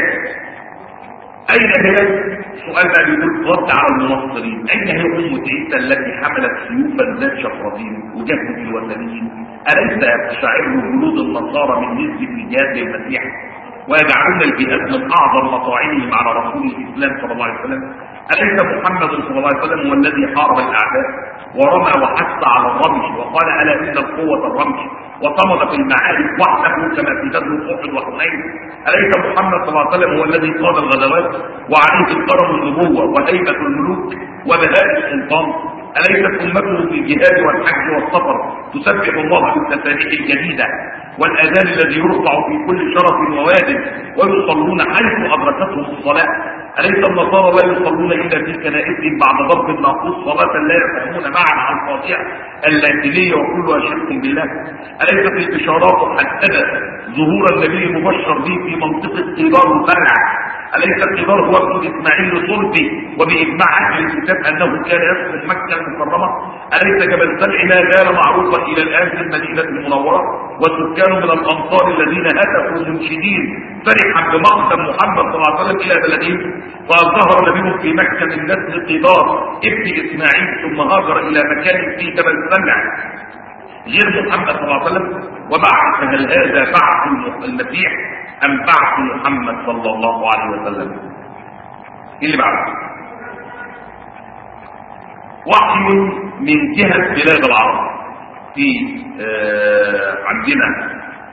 أين هي؟ سؤال بقى بيقول رد على المنصرين، أين هي أمة عيسى التي حملت سيوفا ذات شفرتين وجهت الوثنيين؟ أليس يقشعر جلود النصارى من نسبة الجهاد للمسيح ويجعلون الجهاد من أعظم مطاعمهم على رسول الإسلام صلى الله عليه وسلم؟ أليس محمد صلى الله عليه وسلم هو الذي حارب الأعداء ورمى وحث على الرمي وقال ألا إن القوة الرمي وصمد في المعارك وحده كما في غزوة أحد وحنين. أليس محمد صلى الله عليه وسلم هو الذي قاد الغزوات وعليه الكرم النبوة وهيبة الملوك وبهاء السلطان؟ أليست أمته في الجهاد والحج والسفر تسبح الله بالتسابيح الجديدة والأذان الذي يرفع في كل شرف وواد ويصلون حيث أدركتهم الصلاة؟ أليس النصارى لا يصلون إلا في كنائسهم بعد ضرب الناقوس صلاة لا يفهمون معا عن الفاضحة اللاتينية وكلها شرك بالله؟ أليست البشارات حددت ظهور النبي المبشر به في منطقة قبار البرع؟ أليس القبار هو ابن إسماعيل صلبي وبإجماع أهل الكتاب أنه كان يسكن مكة المكرمة؟ أليس جبل سبع لا زال معروفا إلى الآن في المدينة المنورة والسكان من الأمصار الذين هتفوا منشدين فرحا بمقدم محمد صلى الله عليه وسلم إلى بلدهم فظهر نبيهم في مكة من نسل قبار ابن إسماعيل ثم هاجر إلى مكان في جبل سبع غير محمد صلى الله عليه وسلم وبعث. هل هذا بعث المسيح أم بعث محمد صلى الله عليه وسلم؟ اللي بعده وحي من جهة بلاد العرب. في آه عندنا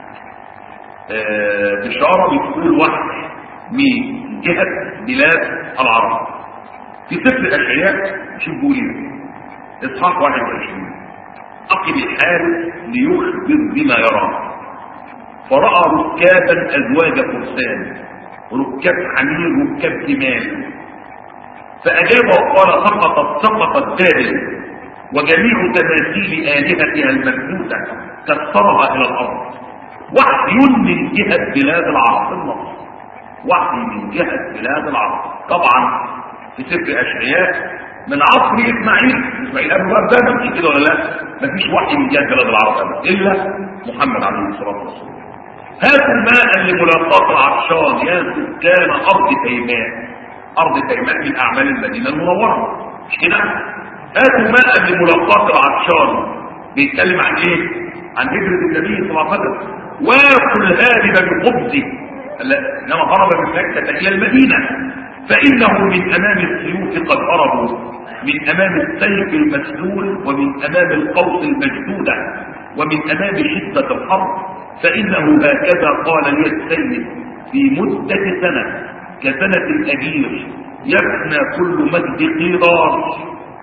آه بشارة بتقول وحي من جهة بلاد العرب في سفر أشعياء. شوف بوليه إصحاح واحد وعشرين: أقم الحال ليخبر بما يرى، فرأى ركابا أزواج فرسان ركاب حمير ركاب جمال، فأجاب وقال سقطت سقطت بابل وجميع تماثيل آلهتها المنحوتة كسرها إلى الأرض. وحي من جهة بلاد العرب. النص وحي من جهة بلاد العرب. طبعا في سفر أشعياء من عصر إسماعيل إسماعيل أبو بردان مش كده ولا لا؟ مفيش وحي من جهة بلاد العرب إلا محمد عليه الصلاة والسلام. هاتوا الماء لملاقاة العطشان يا سكان أرض تيماء. أرض تيماء من أعمال المدينة المنورة مش كده؟ هاتوا ماء لملاقاة العطشان بيتكلم عن إيه؟ عن هجرة النبي صلى الله عليه وسلم. وكل هارب بخبزه إنما هرب من مكة إلى المدينة فإنه من أمام السيوف قد هربوا، من أمام السيف المسلول ومن أمام القوس المجدودة ومن أمام شدة الحرب. فإنه هكذا قال لي السيد في مدة سنة كسنة الأجير يفنى كل مجد قيراط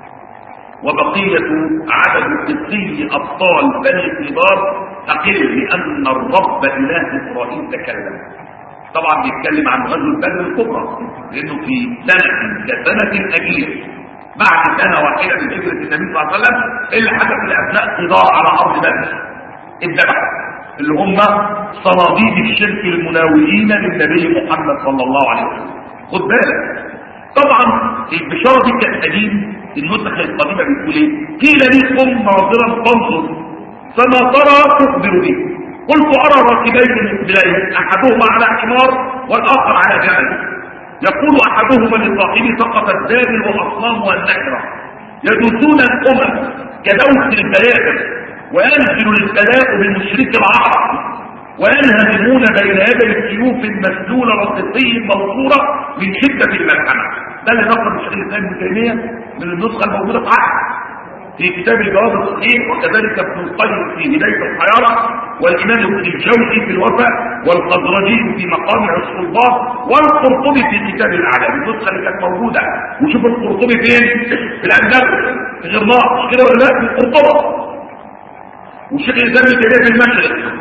وبقية عدد قسي أبطال بني قيراط أقل لأن الرب إله إسرائيل تكلم. طبعا بيتكلم عن غزوة بدر الكبرى لأنه في سنة كسنة الأجير بعد سنة واحدة من هجرة النبي صلى الله عليه وسلم اللي حدث لأبناء قيراط على أرض بدر الذبح اللي هم صناديد الشرك المناولين للنبي محمد صلى الله عليه وسلم. خد بالك طبعا البشاره دي كانت قديم. النسخه القديمه بتقول ايه؟ قيل لي قم ناظرا فانظر فما ترى تخبر به. قلت ارى راكبين مقبلين احدهما على حمار والاخر على جمل، يقول احدهما لصاحبه سقطت بابل واصنامها النكره يدوسون الامم كدوس البيادر وينزل البلاء بمشرك العرب وينهزمون بين يدي السيوف المسلولة والقصي المنصورة من شدة الملحمة. ده اللي نقل الشيخ الإسلام ابن تيمية من النسخة الموجودة في عهد في كتاب الجواب الصحيح، وكذلك ابن القيم في بداية الحيارة، والإمام ابن الجوزي في الوفاء، والخزرجي في مقامع السلطان، والقرطبي في كتاب الأعلام. النسخة اللي كانت موجودة وشوف القرطبي فين؟ في الأندلس في غرناطة مش كده ولا لا؟ في القرطبة. والشيخ الإسلام ابن تيمية في المشرق.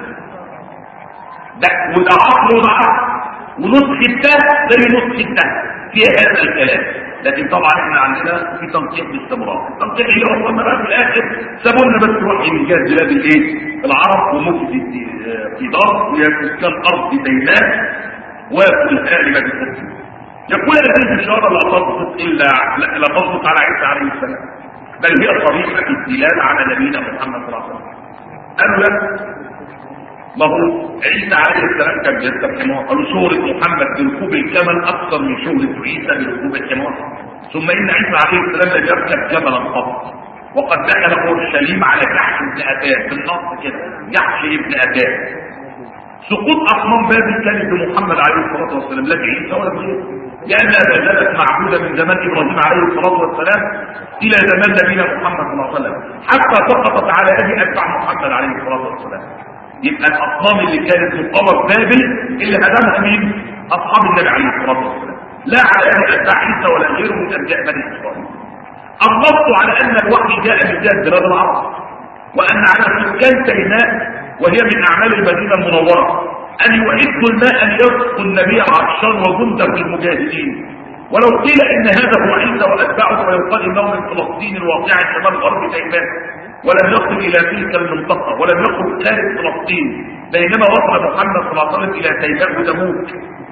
ده وده عصر وده عصر ونسخة ده زي نسخة ده فيها هذا الكلام. لكن طبعا احنا عندنا في تنقيح باستمرار. التنقيح اللي وصلنا بقى في الاخر سابوا لنا بس وحي من جهه بلاد الايه؟ العرب ومفتي قيدار ويا سكان ارض تيماء وكل هذه بتفصل. يقول هذه الاشاره لا تصدق الا لا تصدق على عيسى عليه السلام، بل هي صريحه الدلاله على نبينا محمد صلى الله عليه وسلم. قالوا لا، ما هو عيسى عليه السلام كان بيركب حمار، قالوا شهرة محمد بركوب الجمل أكثر من شهرة عيسى بركوب الحمار. ثم إن عيسى عليه السلام لم يركب جملا قط، وقد دخل اورشليم على جحش ابن أتان في النص كده، جحش ابن أتان. سقوط أصنام بابل كانت بمحمد عليه الصلاة والسلام، لا عيسى ولا غيره، لأنها ما زالت معبودة من زمان إبراهيم عليه الصلاة والسلام إلى زمان نبينا محمد صلى الله عليه وسلم، حتى سقطت على يد أتباع محمد عليه الصلاة والسلام. يبقى الاصنام اللي كانت مقامه في بابل اللي هدمها مين؟ اصحاب النبي عليه الصلاه والسلام، لا على ان اتباع عيسى ولا غيره من انبياء بني اسرائيل. النص على ان الوحي جاء من جهه بلاد العرب، وان على سكان سيناء وهي من اعمال المدينه المنوره ان يعدوا الماء ليسقوا النبي عطشان وجنده المجاهدين. ولو قيل ان هذا هو عيسى واتباعه فيقال انه من فلسطين الواقعه شمال غرب تيمان، ولم يصل الى تلك المنطقه ولم يخرج خارج فلسطين، بينما وصل محمد صلى الله عليه وسلم الى تيمان وتبوك،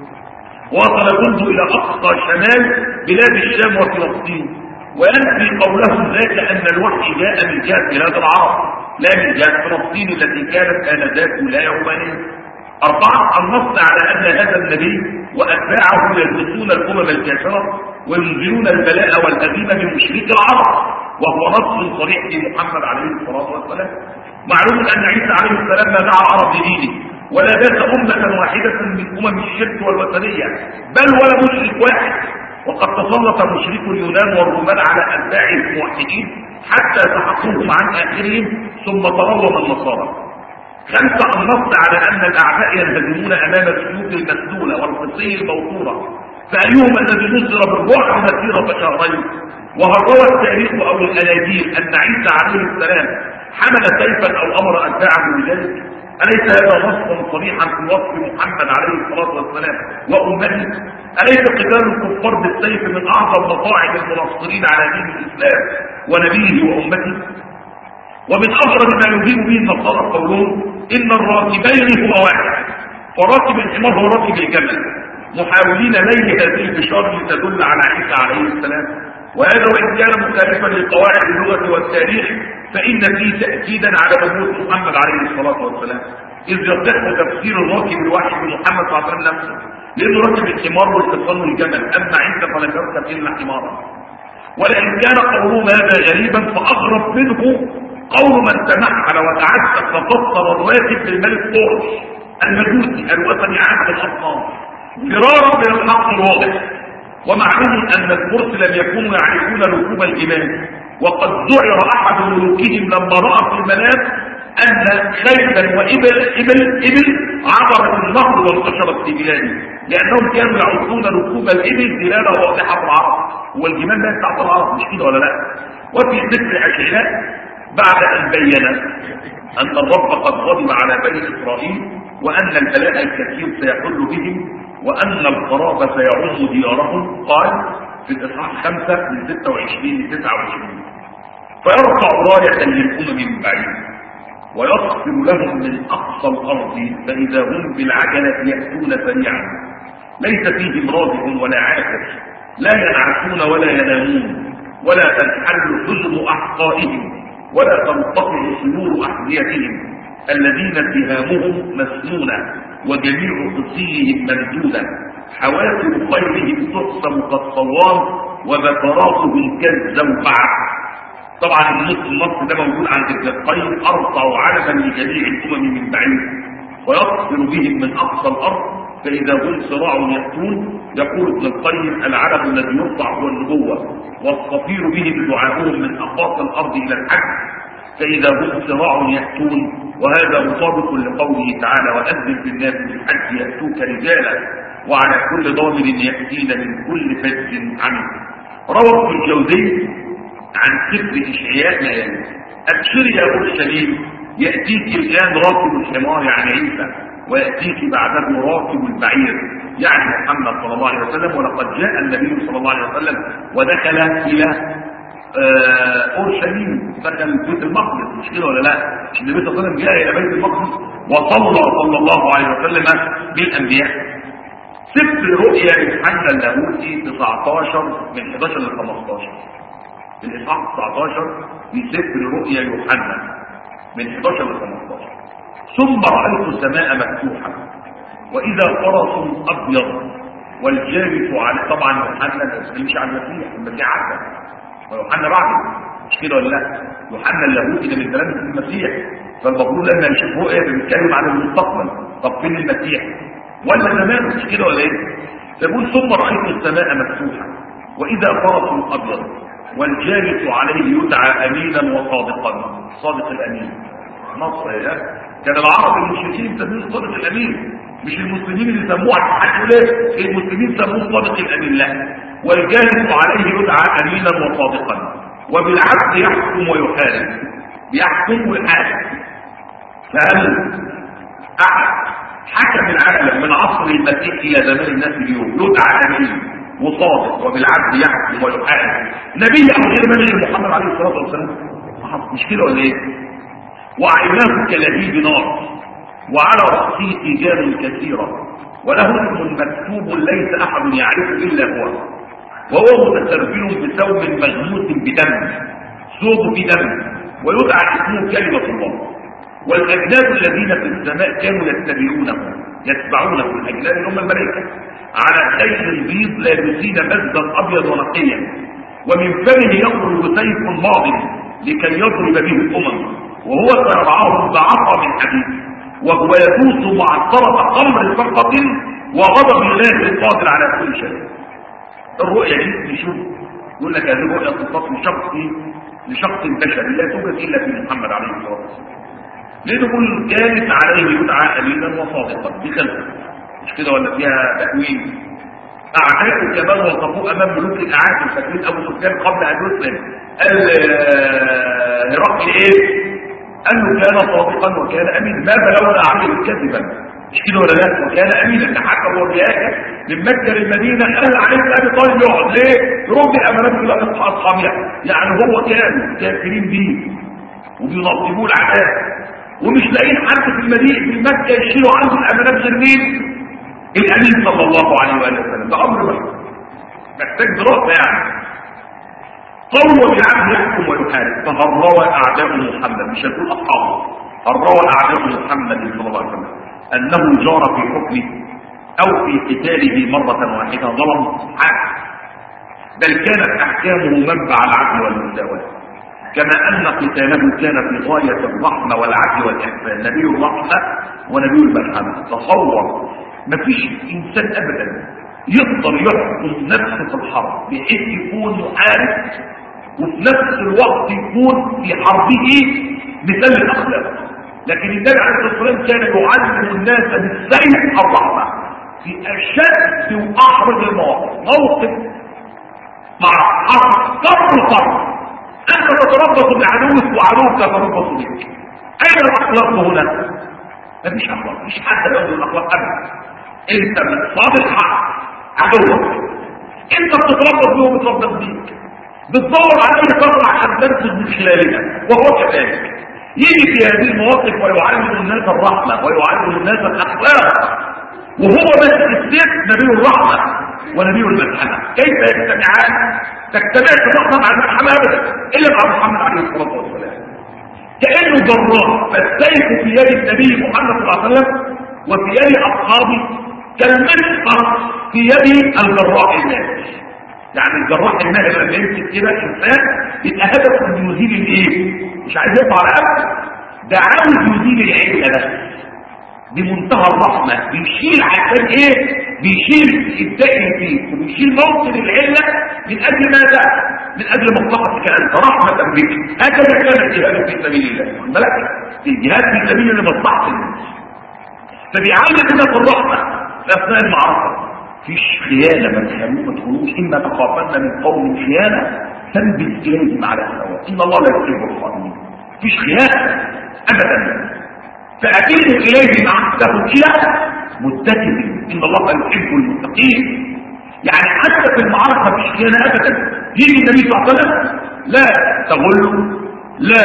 وصل جنده الى اقصى شمال بلاد الشام وفلسطين. وينفي قولهم ذاك ان الوحي جاء من جهه بلاد العرب لا من جهه فلسطين التي كانت انذاك ولايه رومانيه. أربعة، النص على أن هذا النبي وأتباعه يلبسون الأمم الكافرة وينزلون البلاء والهزيمة من مشرك العرب، وهو نص صريح في محمد عليه الصلاة والسلام. معلوم أن عيسى عليه السلام ما دعا العرب لدينه ولا داس أمة واحدة من أمم الشرك والوثنية، بل ولا مشرك واحد. وقد تسلط مشرك اليونان والرومان على أتباعه الموحدين حتى سحقوهم عن آخرهم ثم تروم النصارى. خمسة، النص على أن الأعداء ينهزمون أمام السيوف المسلولة والقصي الموصولة، فأيهما الذي نصر بالرعب مسيرة شهرين؟ وهل روى التاريخ أو الأناجيل أن عيسى عليه السلام حمل سيفا أو أمر أتباعه بذلك؟ أليس هذا نصا صريحا في وصف محمد عليه الصلاة والسلام وأمته؟ أليس قتال الكفار بالسيف من أعظم مصاعب المنصرين على دين الإسلام ونبيه وأمته؟ ومن أغرب ما يجيب به النصارى قولون إن الراكبين هو واحد، فراكب الحمار هو راكب الجمل، محاولين ليل هذه البشارة لتدل على عيسى عليه السلام. وهذا وإن كان مخالفا لقواعد اللغة والتاريخ فإن فيه تأكيدا على نبوة محمد عليه الصلاة والسلام، إذ يصح تفسير الراكب الوحي بمحمد صلى الله عليه وسلم نفسه، لأنه راكب الحمار والحصان والجمل، أما عيسى فلم يركب إلا حمارا. ولئن كان قولهم هذا غريبا فأغرب منه قول من تمحل وتعسف ففسر الراكب بالملك قرش المجوسي الوثني عبد الأصنام فرارا من الحق الواضح. ومعلوم أن الفرس لم يكونوا يعرفون ركوب الجمال، وقد ذعر أحد ملوكهم لما رأى في المنام أن خيلا وإبل إبل إبل عبرت النهر وانتشرت في بلاده، لأنهم كانوا يعرفون ركوب الإبل دلالة واضحة في العرب، والجمال لا بتاعت العرب مش كده ولا لا؟ وفي ذكر أشياء بعد أن بين أن الرب قد غضب على بني إسرائيل وأن البلاء الكثير سيحل بهم وأن الخراب سيعم ديارهم، قال في الإصحاح خمسة من ستة وعشرين ل تسعة وعشرين: فيرفع راية للأمم من بعيد ويغفر لهم من أقصى الأرض فإذا هم بالعجلة يأتون سريعا ليس فيهم راجع ولا عاكف، لا ينعسون ولا ينامون ولا تنحل حزم أحقائهم ولا تنقطع صدور أحذيتهم، الذين اتهامهم مسنونة وجميع قصيهم ممدودة، حوافر خيرهم تقسم كالصوان وذكراتهم كالزوبعة. طبعا النص النص ده موجود عند ابن القيم: أرفع علما لجميع الأمم من بعيد ويغفر بهم من أقصى الأرض فإذا هم صراع يأتون. يقول ابن القيم: العلم الذي يرفع هو النبوة، والصفير به دعاؤهم من أقاصي الأرض إلى الحج فإذا هم صراع يأتون. وهذا مطابق لقوله تعالى: وأذن في الناس بالحج يأتوك رجالا وعلى كل ضامر يأتين من كل فج عميق. روى ابن الجوزي عن سفر إشعياء ما يلي: أبشر يا أورشليم يأتيك الآن راكب الحمار يعني عيسى، ويأتيك بعده راكب البعير يعني محمد صلى الله عليه وسلم. ولقد جاء النبي صلى الله عليه وسلم ودخل إلى أورشليم، دخل بيت المقدس، مش كده ولا لا؟ النبي صلى الله عليه وسلم جاء إلى بيت المقدس وصلى صلى الله عليه وسلم بالأنبياء. سفر رؤيا يوحنا اللاهوتي تسعتاشر من حداشر ل خمستاشر، الإصحاح تسعتاشر في سفر رؤيا يوحنا من حداشر ل خمستاشر: ثم رأيت السماء مفتوحة وإذا فرس أبيض والجالس على. طبعا يوحنا ما يتكلمش عن المسيح، المسيح عدى ويوحنا بعده، مش كده ولا لا؟ يوحنا اللاهوتي ده من كلام المسيح، فالمفروض لما يشوف رؤيا بيتكلم عن المستقبل. طب فين المسيح؟ ولا زمان، مش كده ولا ايه؟ يقول: ثم رأيت السماء مفتوحة وإذا فرس أبيض والجالس عليه يدعى أمينا وصادقا. صادق الأمين، نصر يا كان العرب المشركين يسموه الصادق الامين، مش المسلمين اللي سموه عشان ليه المسلمين سموه الصادق الامين، لا. والجانب عليه يدعى امينا وصادقا، وبالعدل يحكم ويحارب، يحكم ويحارب. فهل احد حكم العالم من عصر المسيح الى زمان الناس اليوم يدعى امين وصادق وبالعدل يحكم ويحارب نبي او غير نبي محمد عليه الصلاه والسلام؟ مش كده ولا ايه؟ وعيناه كلهيب نار، وعلى راسه تيجان كثيره، وله اسم مكتوب ليس احد يعرفه الا هو، وهو متسربل بثوب مغموس بدم، ثوب بدم، ويدعى اسمه كلمه الله. والاجناد الذين في السماء كانوا يتبعونه يتبعونه الاجناد اللي هم الملائكه على خيل بيض لابسين مزدا ابيض ونقيا، ومن فمه يخرج سيف ماض لكي يضرب به الامم، وهو سيرعاهم بعصا من حديد، وهو يدوس معصرة خمر فرقة وغضب الله القادر على كل شيء. الرؤيا دي نشوف يقول لك هذه رؤيا تصف لشخص لشخص بشري لا توجد الا في محمد عليه الصلاه والسلام. ليه نقول كانت عليه يدعى امينا وصادقا بخلقه؟ مش كده ولا فيها تأويل؟ اعداءه كمان وقفوه امام ملوك الاعاجم، فاكرين ابو سفيان قبل ان يسلم قال هرقل ايه؟ قال له كان صادقا وكان امينا، ما بلغنا عليه كذبا، مش كده ولا لا؟ وكان امينا، تحكم وبياكه من مكه للمدينه، قال عليه ابي طالب يقعد ليه؟ رد امانته الى اصحابها، يعني هو كان كافرين بيه وبينظموه العذاب ومش لاقيين حد في المدينه في مكه يشيلوا عنه الامانات غير مين؟ الامين صلى الله عليه واله وسلم. ده امر محتاج دراسه يعني. قوم بالعدل يحكم ويحارب، فهروا اعداء محمد، مش هتقول اصحابه، هروا اعداء محمد صلى الله عليه وسلم انه جار في حكمه او في قتاله مره واحده ظلم حق، بل كانت احكامه منبع العدل والمساواه، كما ان قتاله كان في غايه الرحمه والعدل والاحسان، نبي الرحمه ونبي المرحمه. تصور مفيش انسان ابدا يقدر يحكم نفسه في الحرب بحيث يكون محارب وفي نفس الوقت يكون في حربه مثل الاخلاق، لكن النبي عليه الصلاه والسلام كان يعلم الناس بالسيف الرحمه في اشد واحرج المواقف. موقف مع حرب قرب القرب، انت تتربص بعدوك وعدوك يتربص بك، اين الاخلاق هنا؟ مفيش اخلاق، مفيش حد يقول الاخلاق ابدا. انت بتصادق حق عدوك، انت بتتربص بيه وبتربص بيك، بتدور على اي فتره عشان تنفذ من خلالها، وهو كذلك يجي في هذه المواقف ويعلم الناس الرحمه ويعلم الناس الاخلاق، وهو بس السيف نبي الرحمه ونبي الملحمه. كيف يجتمعان؟ تجتمعش الرحمه مع الملحمه ابدا الا مع محمد عليه الصلاه والسلام. كانه جراح، فالسيف في يد النبي محمد صلى الله عليه وسلم وفي يد اصحابه كالمسطر في يد الجراح الماهر. يعني الجراح الماهر لما يمسك كده انسان يبقى هدفه انه يزيل الايه؟ مش عايز يقطع رقبته، ده عاوز يزيل العله بس بمنتهى الرحمه، بيشيل عشان ايه؟ بيشيل الداء فيه وبيشيل موطن العله من اجل ماذا؟ من اجل مصلحتك انت، رحمه بك. هكذا كان الجهاد في سبيل الله، الملك الجهاد في سبيل لمصلحه الناس، فبيعلم الناس الرحمه في اثناء المعركه. مفيش خيانه، ما تخلوش ما تقولوش اما تخافن من قوم خيانه تنبت اليهم على الهواء، ان الله لا يحب الخائنين. مفيش خيانه ابدا، فأتيه إليه معه إلى متكئ، إن الله يحب المتقين. يعني حتى في المعركة مش خيانة أبدا. يجي النبي صلى الله عليه وسلم لا تغلوا، لا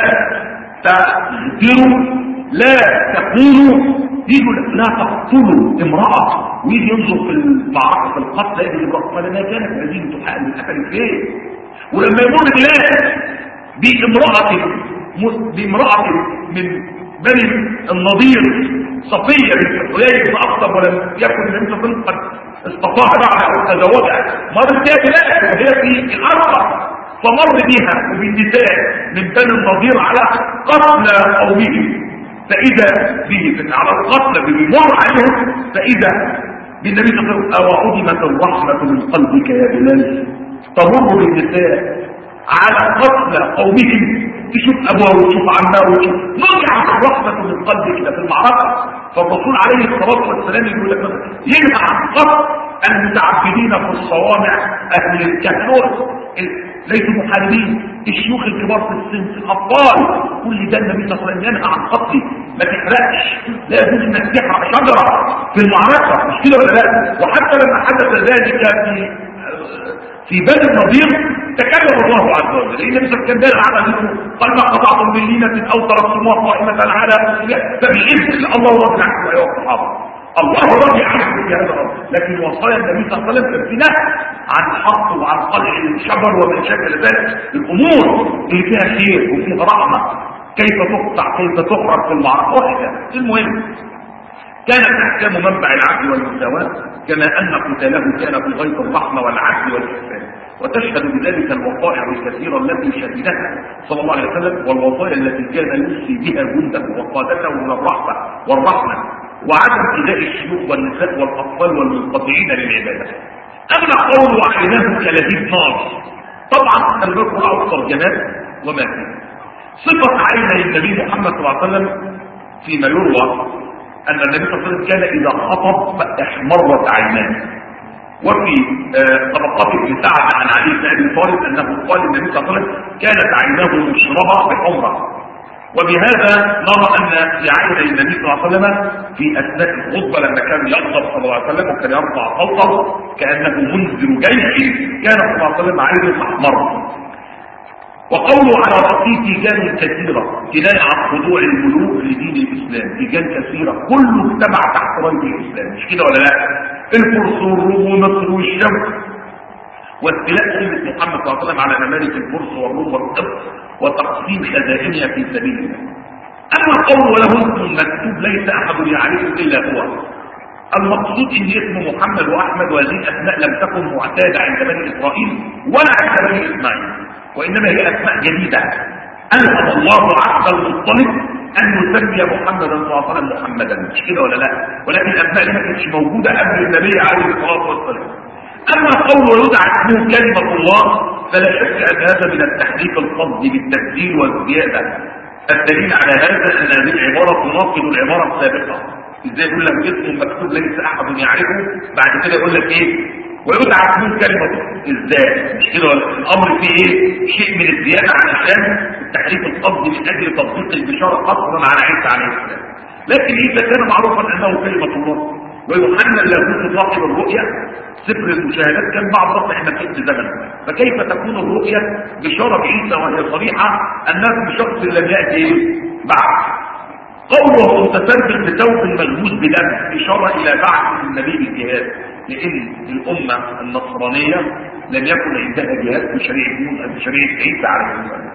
تغدروا، لا تخونوا، يجوا لا تقتلوا امرأة، ويجي ينظر في المعركة في القتل يجي يقول ما كانت هذه تحاول الأكل فيه. ولما يمر الله بامرأة بامرأة من بني النضير صفية بنت حيي بن أخطب، ولم يكن النبي صلى قد استطاع بعد أو تزوجها، مرت بها بلاد وهي في الأرض، فمر بها وبالنساء من بني النضير على قتل قومهم، فإذا به على القتل بمر عليهم، فإذا بالنبي صلى الله عليه وسلم أوعدمت الرحمة من قلبك يا بلال، تمر بالنساء على قتل قومهم تشوف ابوه وتشوف عمه وتشوف نرجع الرحمه من قلبك كده في المعركه. فالرسول عليه الصلاه والسلام يقول لك ينهى عن قتل المتعبدين في الصوامع اهل الكهنوت ليسوا محاربين، الشيوخ الكبار في السن، الاطفال، كل ده النبي صلى الله عليه وسلم ينهى عن قتله. ما تحرقش، لا يجوز انك تحرق شجره في المعركه، مش كده ولا لا؟ وحتى لما حدث ذلك في في بني النضير تكلم الله عز وجل، لان النبي صلى الله عليه وسلم على ذكره قال ما قطعتم من لينه او تركتموها قائمه على اصولها فباذن الله رضي عنكم ايها الصحابه، الله راضي عنكم في هذا الامر. لكن وصايا النبي صلى الله عليه وسلم كان في نهي عن حق وعن قلع الشجر وما شابه ذلك، الامور اللي فيها خير وفيها رحمه كيف تقطع كيف تحرق في المعركه وهكذا. المهم كانت احكام منبع العدل والمساواه كما ان قتاله كان في غايه الرحمه والعدل والاحسان، وتشهد بذلك الوقائع الكثيره التي شهدها صلى الله عليه وسلم والوصايا التي كان يوصي بها جنده وقادته من الرحمه والرحمه وعدم ايذاء الشيوخ والنساء والاطفال والمنقطعين للعباده. اما قول وعيناه كلهيب نار، طبعا البكر اكثر جمال وما فيه. صفه عيني النبي محمد صلى الله عليه وسلم فيما يروى ان النبي صلى الله عليه وسلم كان اذا خطب احمرت عيناه. وفي طبقات ابن سعد عن علي بن ابي طالب انه قال النبي صلى الله عليه وسلم كانت عيناه مشربه بحمره. وبهذا نرى ان في عين النبي صلى الله عليه وسلم في اثناء الخطبه لما كان يغضب صلى الله عليه وسلم وكان يرفع صوته كانه منذر جيش كان صلى الله عليه وسلم عينه احمر. وقوله على رأسه تيجان كثيرة كناية عن خضوع الملوك لدين الإسلام، تيجان كثيرة كله اجتمع تحت راية الإسلام، مش كده ولا لا؟ الفرس والروم ومصر والشام واستيلاء أمة محمد صلى الله عليه وسلم على ممالك الفرس والروم والقبط وتقسيم خزائنها في سبيل الله. أما قول وله اسم مكتوب ليس أحد يعرفه إلا هو، المقصود ان اسم محمد واحمد وهذه الاسماء لم تكن معتاده عند بني اسرائيل ولا عند بني اسماعيل، وانما هي اسماء جديده الهم الله عبد المطلب ان يسمي محمدا صلى الله عليه وسلم محمدا، مش كده ولا لا؟ ولكن الاسماء دي ما كانتش موجوده قبل النبي عليه الصلاه والسلام. اما قول ويدعى اسمه كلمه الله فلا شك ان هذا من التحريف القصدي بالتبديل والزياده. الدليل على هذا ان هذه العباره تناقض العباره السابقه. ازاي يقول لك اسم مكتوب ليس احد يعرفه بعد كده يقول لك ايه ويدعى اسمه كلمه؟ ازاي؟ مش كده ولا الامر فيه ايه شيء من الزياده علشان التحريف القصدي من اجل تطبيق البشاره قصرا على عيسى عليه السلام. لكن عيسى كان معروفا انه كلمه الله، ويوحنا اللاهوت صاحب الرؤيا سفر المشاهدات كان بعض رفع احنا في زمن، فكيف تكون الرؤيا بشاره بعيسى وهي صريحه انها بشخص لم ياتي بعد؟ قوله متسبب بثوب ملبوس بدم اشاره الى بعث النبي بالجهاد، لان الامه النصرانيه لم يكن عندها جهاد بشريعه موسى بشريعه عيسى عليه السلام،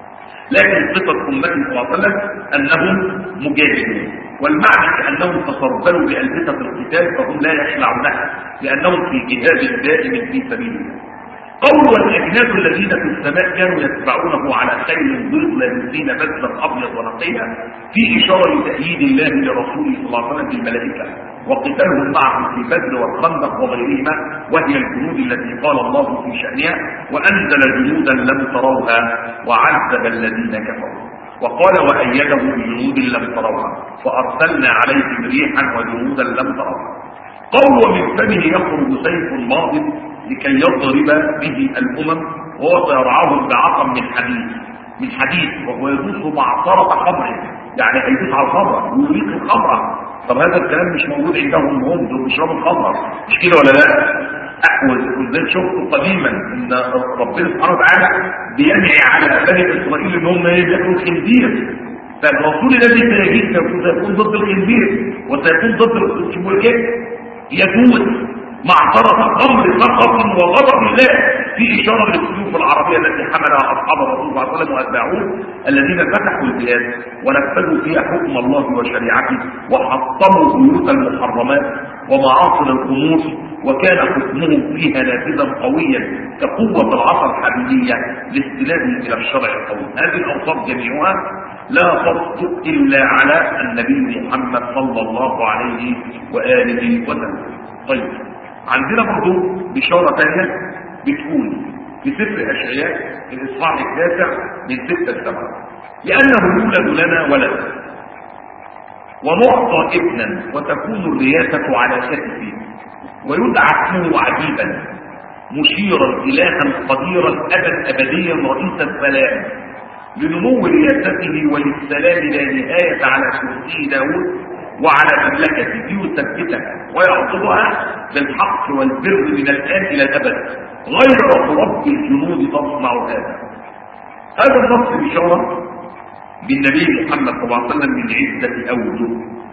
لكن صفه امته صلى الله عليه وسلم انهم مجاهدون، والمعنى كانهم تسربلوا بالبسه القتال فهم لا يخلعونها لانهم في جهاد دائم في سبيل الله. قول والاجناد الذين في السماء كانوا يتبعونه على خيل بيض لابسين بدلا ابيض ونقيا في اشاره لتأييد الله لرسوله صلى الله عليه وسلم بالملائكه وقتالهم معه في بدر والخندق وغيرهما، وهي الجنود التي قال الله في شأنها وانزل جنودا لم تروها وعذب الذين كفروا، وقال وايده بجنود لم تروها فارسلنا عليهم ريحا وجنودا لم تروها. قول ومن فمه يخرج سيف ماض لكي يضرب به الامم وهو سيرعاهم بعصا من حديد من حديد وهو يدوس معصره خمر، يعني هيدوس على الخمره ويريق الخمره. طب هذا الكلام مش موجود عندهم، هم دول بيشربوا الخمره، مش كده ولا لا؟ وزي شفتوا قديما ان ربنا سبحانه وتعالى بينعي على بني اسرائيل ان هم ياكلوا الخنزير، فالرسول الذي سيجيء سيكون ضد الخنزير وسيكون ضد الشبكات يدوس معصرة خمر فقط وغضب الله في إشارة للسيوف العربية التي حملها أصحاب الرسول صلى الله عليه وسلم وأتباعوه الذين فتحوا البلاد ونفذوا فيها حكم الله وشريعته وحطموا بيوت المحرمات ومعاصر الخمور، وكان حكمهم فيها نافذا قويا كقوة العصا الحديدية لاستناده إلى الشرع القوي. هذه الأوصاف جميعها لا تصدق إلا على النبي محمد صلى الله عليه وآله وسلم. طيب عندنا برضو بشارة تانية بتقول في سفر أشعياء في الإصحاح التاسع من ستة لسبعة، لأنه يولد لنا ولد ونعطى ابنا وتكون الرياسة على كتفه ويدعى اسمه عجيبا مشيرا إلها قديرا أبد أبديا رئيس السلام لنمو رياسته وللسلام لا نهاية على كرسي داود وعلى مملكته ليثبتها ويعقبها بالحق والبر من الآن إلى الأبد غير رب الجنود تصنع هذا. هذا النص بشارة بالنبي محمد صلى الله عليه وسلم من عدة أوجه.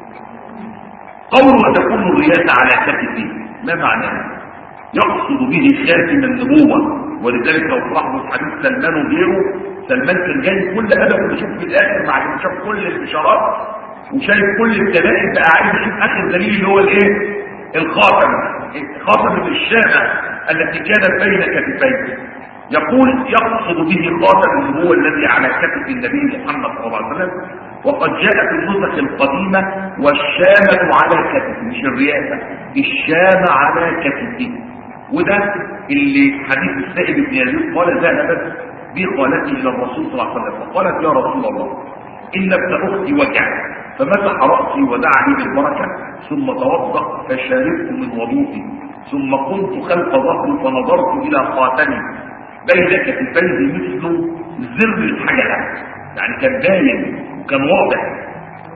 قوله وتكون الرياسة على كتفه ما معناه؟ يقصد به خاتم النبوة، ولذلك لو تلاحظوا حديث سلمان وغيره، سلمان كان جاي كل أدب ويشوف في الآخر بعد ما شاف كل البشارات وشايف كل الدلائل بقى عايز يشوف آخر دليل اللي هو الايه؟ الخاتم، خاتم الشامة التي كانت بين كتفيه. يقول يقصد به خاتم النبوة الذي على كتف النبي محمد صلى الله عليه وسلم، وقد جاءت النسخ القديمة والشامة على كتفه، مش الرياسة، الشامة على كتفه. وده اللي حديث السائب بن يزيد قال ذهبت بي خالتي الى الرسول صلى الله عليه وسلم فقالت يا رسول الله ان ابن اختي وجع، فمسح راسي ودعا لي بالبركه ثم توضا فشربت من وضوئي ثم قمت خلف ظهري فنظرت الى خاتمي بين كتفيه مثل زر الحجله، يعني كان باين وكان واضح.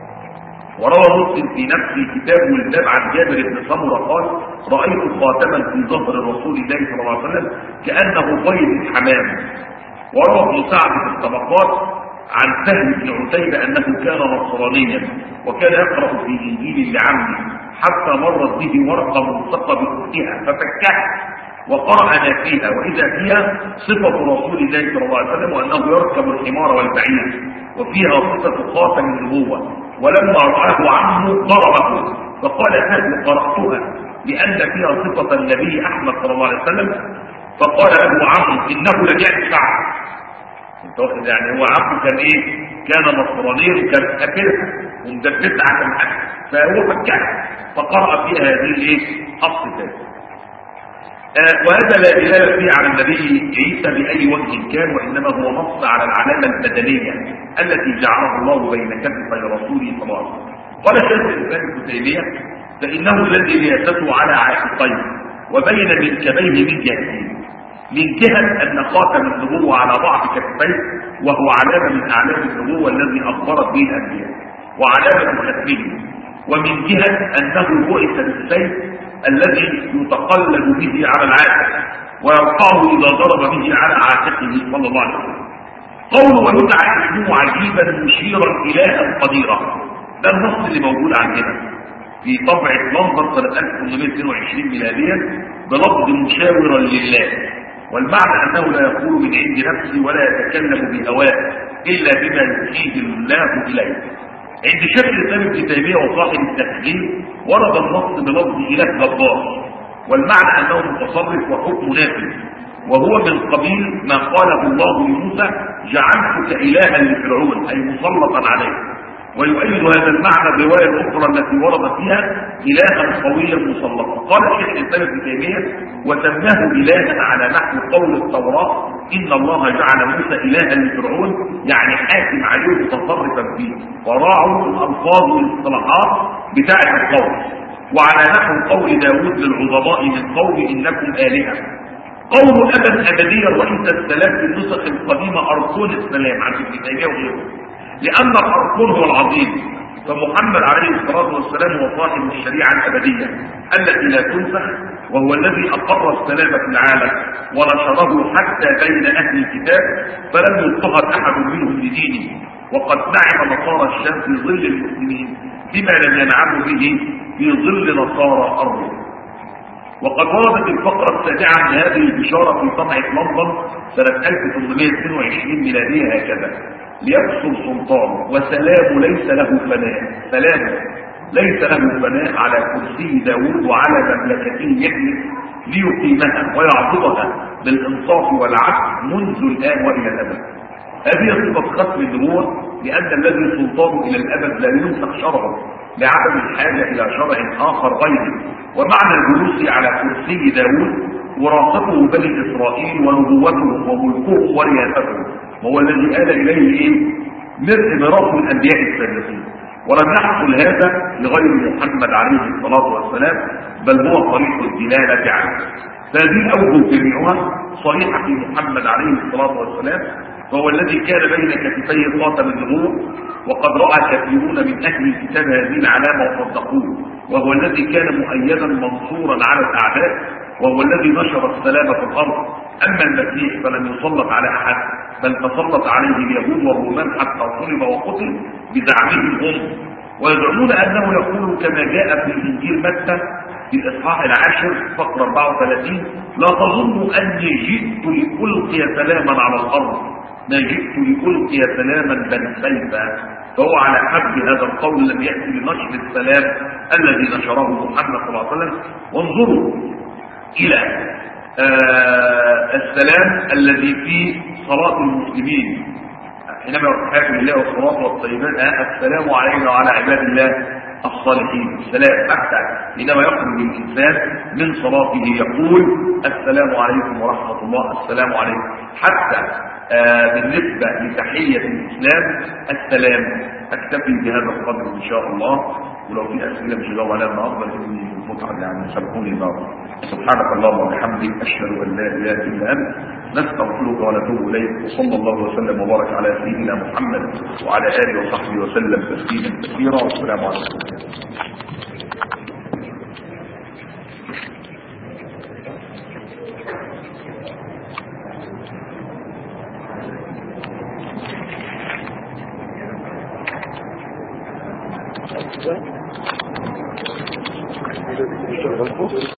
وروى مسلم في نفسه كتاب الباب عن جابر بن سمره قال رايت خاتما في ظهر رسول الله صلى الله عليه وسلم كانه بيض الحمام. وروى ابن سعد في الطبقات عن سهل بن عتيبة أنه كان نصرانيا وكان يقرأ في إنجيل لعمه حتى مرت به ورقة ملصقة بأختها ففكها وقرأ ما فيها، وإذا فيها صفة رسول الله صلى الله عليه وسلم وأنه يركب الحمار والبعير، وفيها صفة خاتم النبوة. ولما رآه عمه ضربه فقال سهل قرأتها لأن فيها صفة النبي أحمد صلى الله عليه وسلم، فقال له عمه إنه لم يدفع. يعني هو عمه كان ايه؟ كان نصرانيا وكان كافرها ومدبسها على الحق، فهو فكها فقرأ فيها هذه الايه؟ الصفات. آه وهذا لا دلالة فيه على النبي عيسى بأي وجه كان، وإنما هو نص على العلامة البدنية التي جعلها الله بين كتفي رسوله صلى الله عليه وسلم. قال شيخ الإسلام ابن تيمية فإنه الذي رياسته على عاتقيه وبين منكبيه من جهتين، من جهة أن خاتم النبوة على بعض كتفيه وهو علامة من أعلام النبوة الذي أخبرت به الأنبياء وعلامة ختمه، ومن جهة أنه بعث بالسيف الذي يتقلب به على العاتق ويرفعه إذا ضرب به على عاتقه صلى الله عليه وسلم. قوله ويدعى اسمه عجيبا مشيرا إلها قديرا، ده النص اللي موجود عندنا في طبعة لندن سنة ألف وثمانمائة واثنين وعشرين ميلاديا بلفظ مشاورا لله، والمعنى أنه لا يقول من عند نفسه ولا يتكلم بهواه إلا بما يوحيه الله إليه. عند شيخ الإسلام ابن تيمية وصاحب التحليل ورد النص بلفظ إله جبار، والمعنى أنه متصرف وحكم نافذ، وهو من قبيل ما قاله الله لموسى جعلتك إلها لفرعون أي مسلطا عليه. ويؤيد هذا المعنى الرواية الأخرى التي ورد فيها إلها قويا مسلطا. قال شيخ الإسلام ابن تيمية وسماه إلها على نحو قول التوراة إن الله جعل موسى إلها لفرعون، يعني حاكم عليه متصرفا فيه، وراعوا الألفاظ والاصطلاحات بتاعة القول. وعلى نحو قول داود للعظماء من قوم إنكم آلهة. قول أبد أبديا رئيس السلام في النسخ القديمة أركون السلام عن ابن تيمية وغيره، لأن الأركون هو العظيم، فمحمد عليه الصلاة والسلام هو صاحب الشريعة الأبدية التي لا تنسخ، وهو الذي أقر السلام في العالم ونشره حتى بين أهل الكتاب فلم يضطهد أحد منهم لدينه، وقد نعم نصارى الشام في ظل المسلمين بما لم ينعموا به في ظل نصارى الروم. وقد وردت الفقرة السابعة من هذه البشارة في طبعة لندن سنة ألف وثمانمائة واثنين وعشرين ميلادية هكذا: ليكثر سلطانه وسلام ليس له فناء، سلام ليس له فناء على كرسي داود وعلى مملكته يجلس ليقيمها ويعضدها بالإنصاف والعدل منذ الآن وإلى الأبد. هذه صفة ختم النبوة، لأن الذي سلطانه إلى الأبد لا ينسخ شرعه لعدم الحاجة إلى شرع آخر غيره. ومعنى الجلوس على كرسي داود وراثته بني إسرائيل ونبوته وملكه ورياسته، وهو الذي آل إليه إيه؟ ميراث الأنبياء السابقين. ولم يحصل هذا لغير محمد عليه الصلاة والسلام، بل هو طريق الدلالة عنه. فهذه الأوجه جميعها صريحة في محمد عليه الصلاة والسلام، فهو الذي كان بين كتفي خاتم النبوة، وقد رأى كثيرون من أهل الكتاب هذه العلامة وصدقوه، وهو الذي كان مؤيدا منصورا على الأعداء، وهو الذي نشر السلام في الأرض. أما المسيح فلم يسلط على أحد، بل تسلط عليه اليهود والرومان حتى صلب وقتل بزعمهم هم، ويزعمون أنه يقول كما جاء في إنجيل متى في الإصحاح العاشر فقرة أربعة وثلاثين: لا تظنوا أني جئت لألقي سلاما على الأرض، ما جئت لألقي سلاما بل سيفا. فهو على حد هذا القول لم يأتي لنشر السلام الذي نشره محمد صلى الله عليه وسلم. وانظروا إلى آه السلام الذي في صلاة المسلمين حينما يرتحف لله والصلاة والطيبات: آه السلام علينا وعلى عباد الله الصالحين. السلام حتى حينما يخرج الإنسان من صلاته يقول: السلام عليكم ورحمة الله، السلام عليكم. حتى آه بالنسبة لتحية الإسلام السلام. أكتفي بهذا القدر إن شاء الله، ولو في أسئلة مش جاوب عليها النهارده لأني متعب يعني سامحوني النهارده. سبحانك اللهم وبحمدك، أشهد أن لا إله إلا أنت، نستغفرك ونتوب إليك، وصلى الله وسلم وبارك على سيدنا محمد وعلى آله وصحبه وسلم تسليما كثيرا، والسلام عليكم.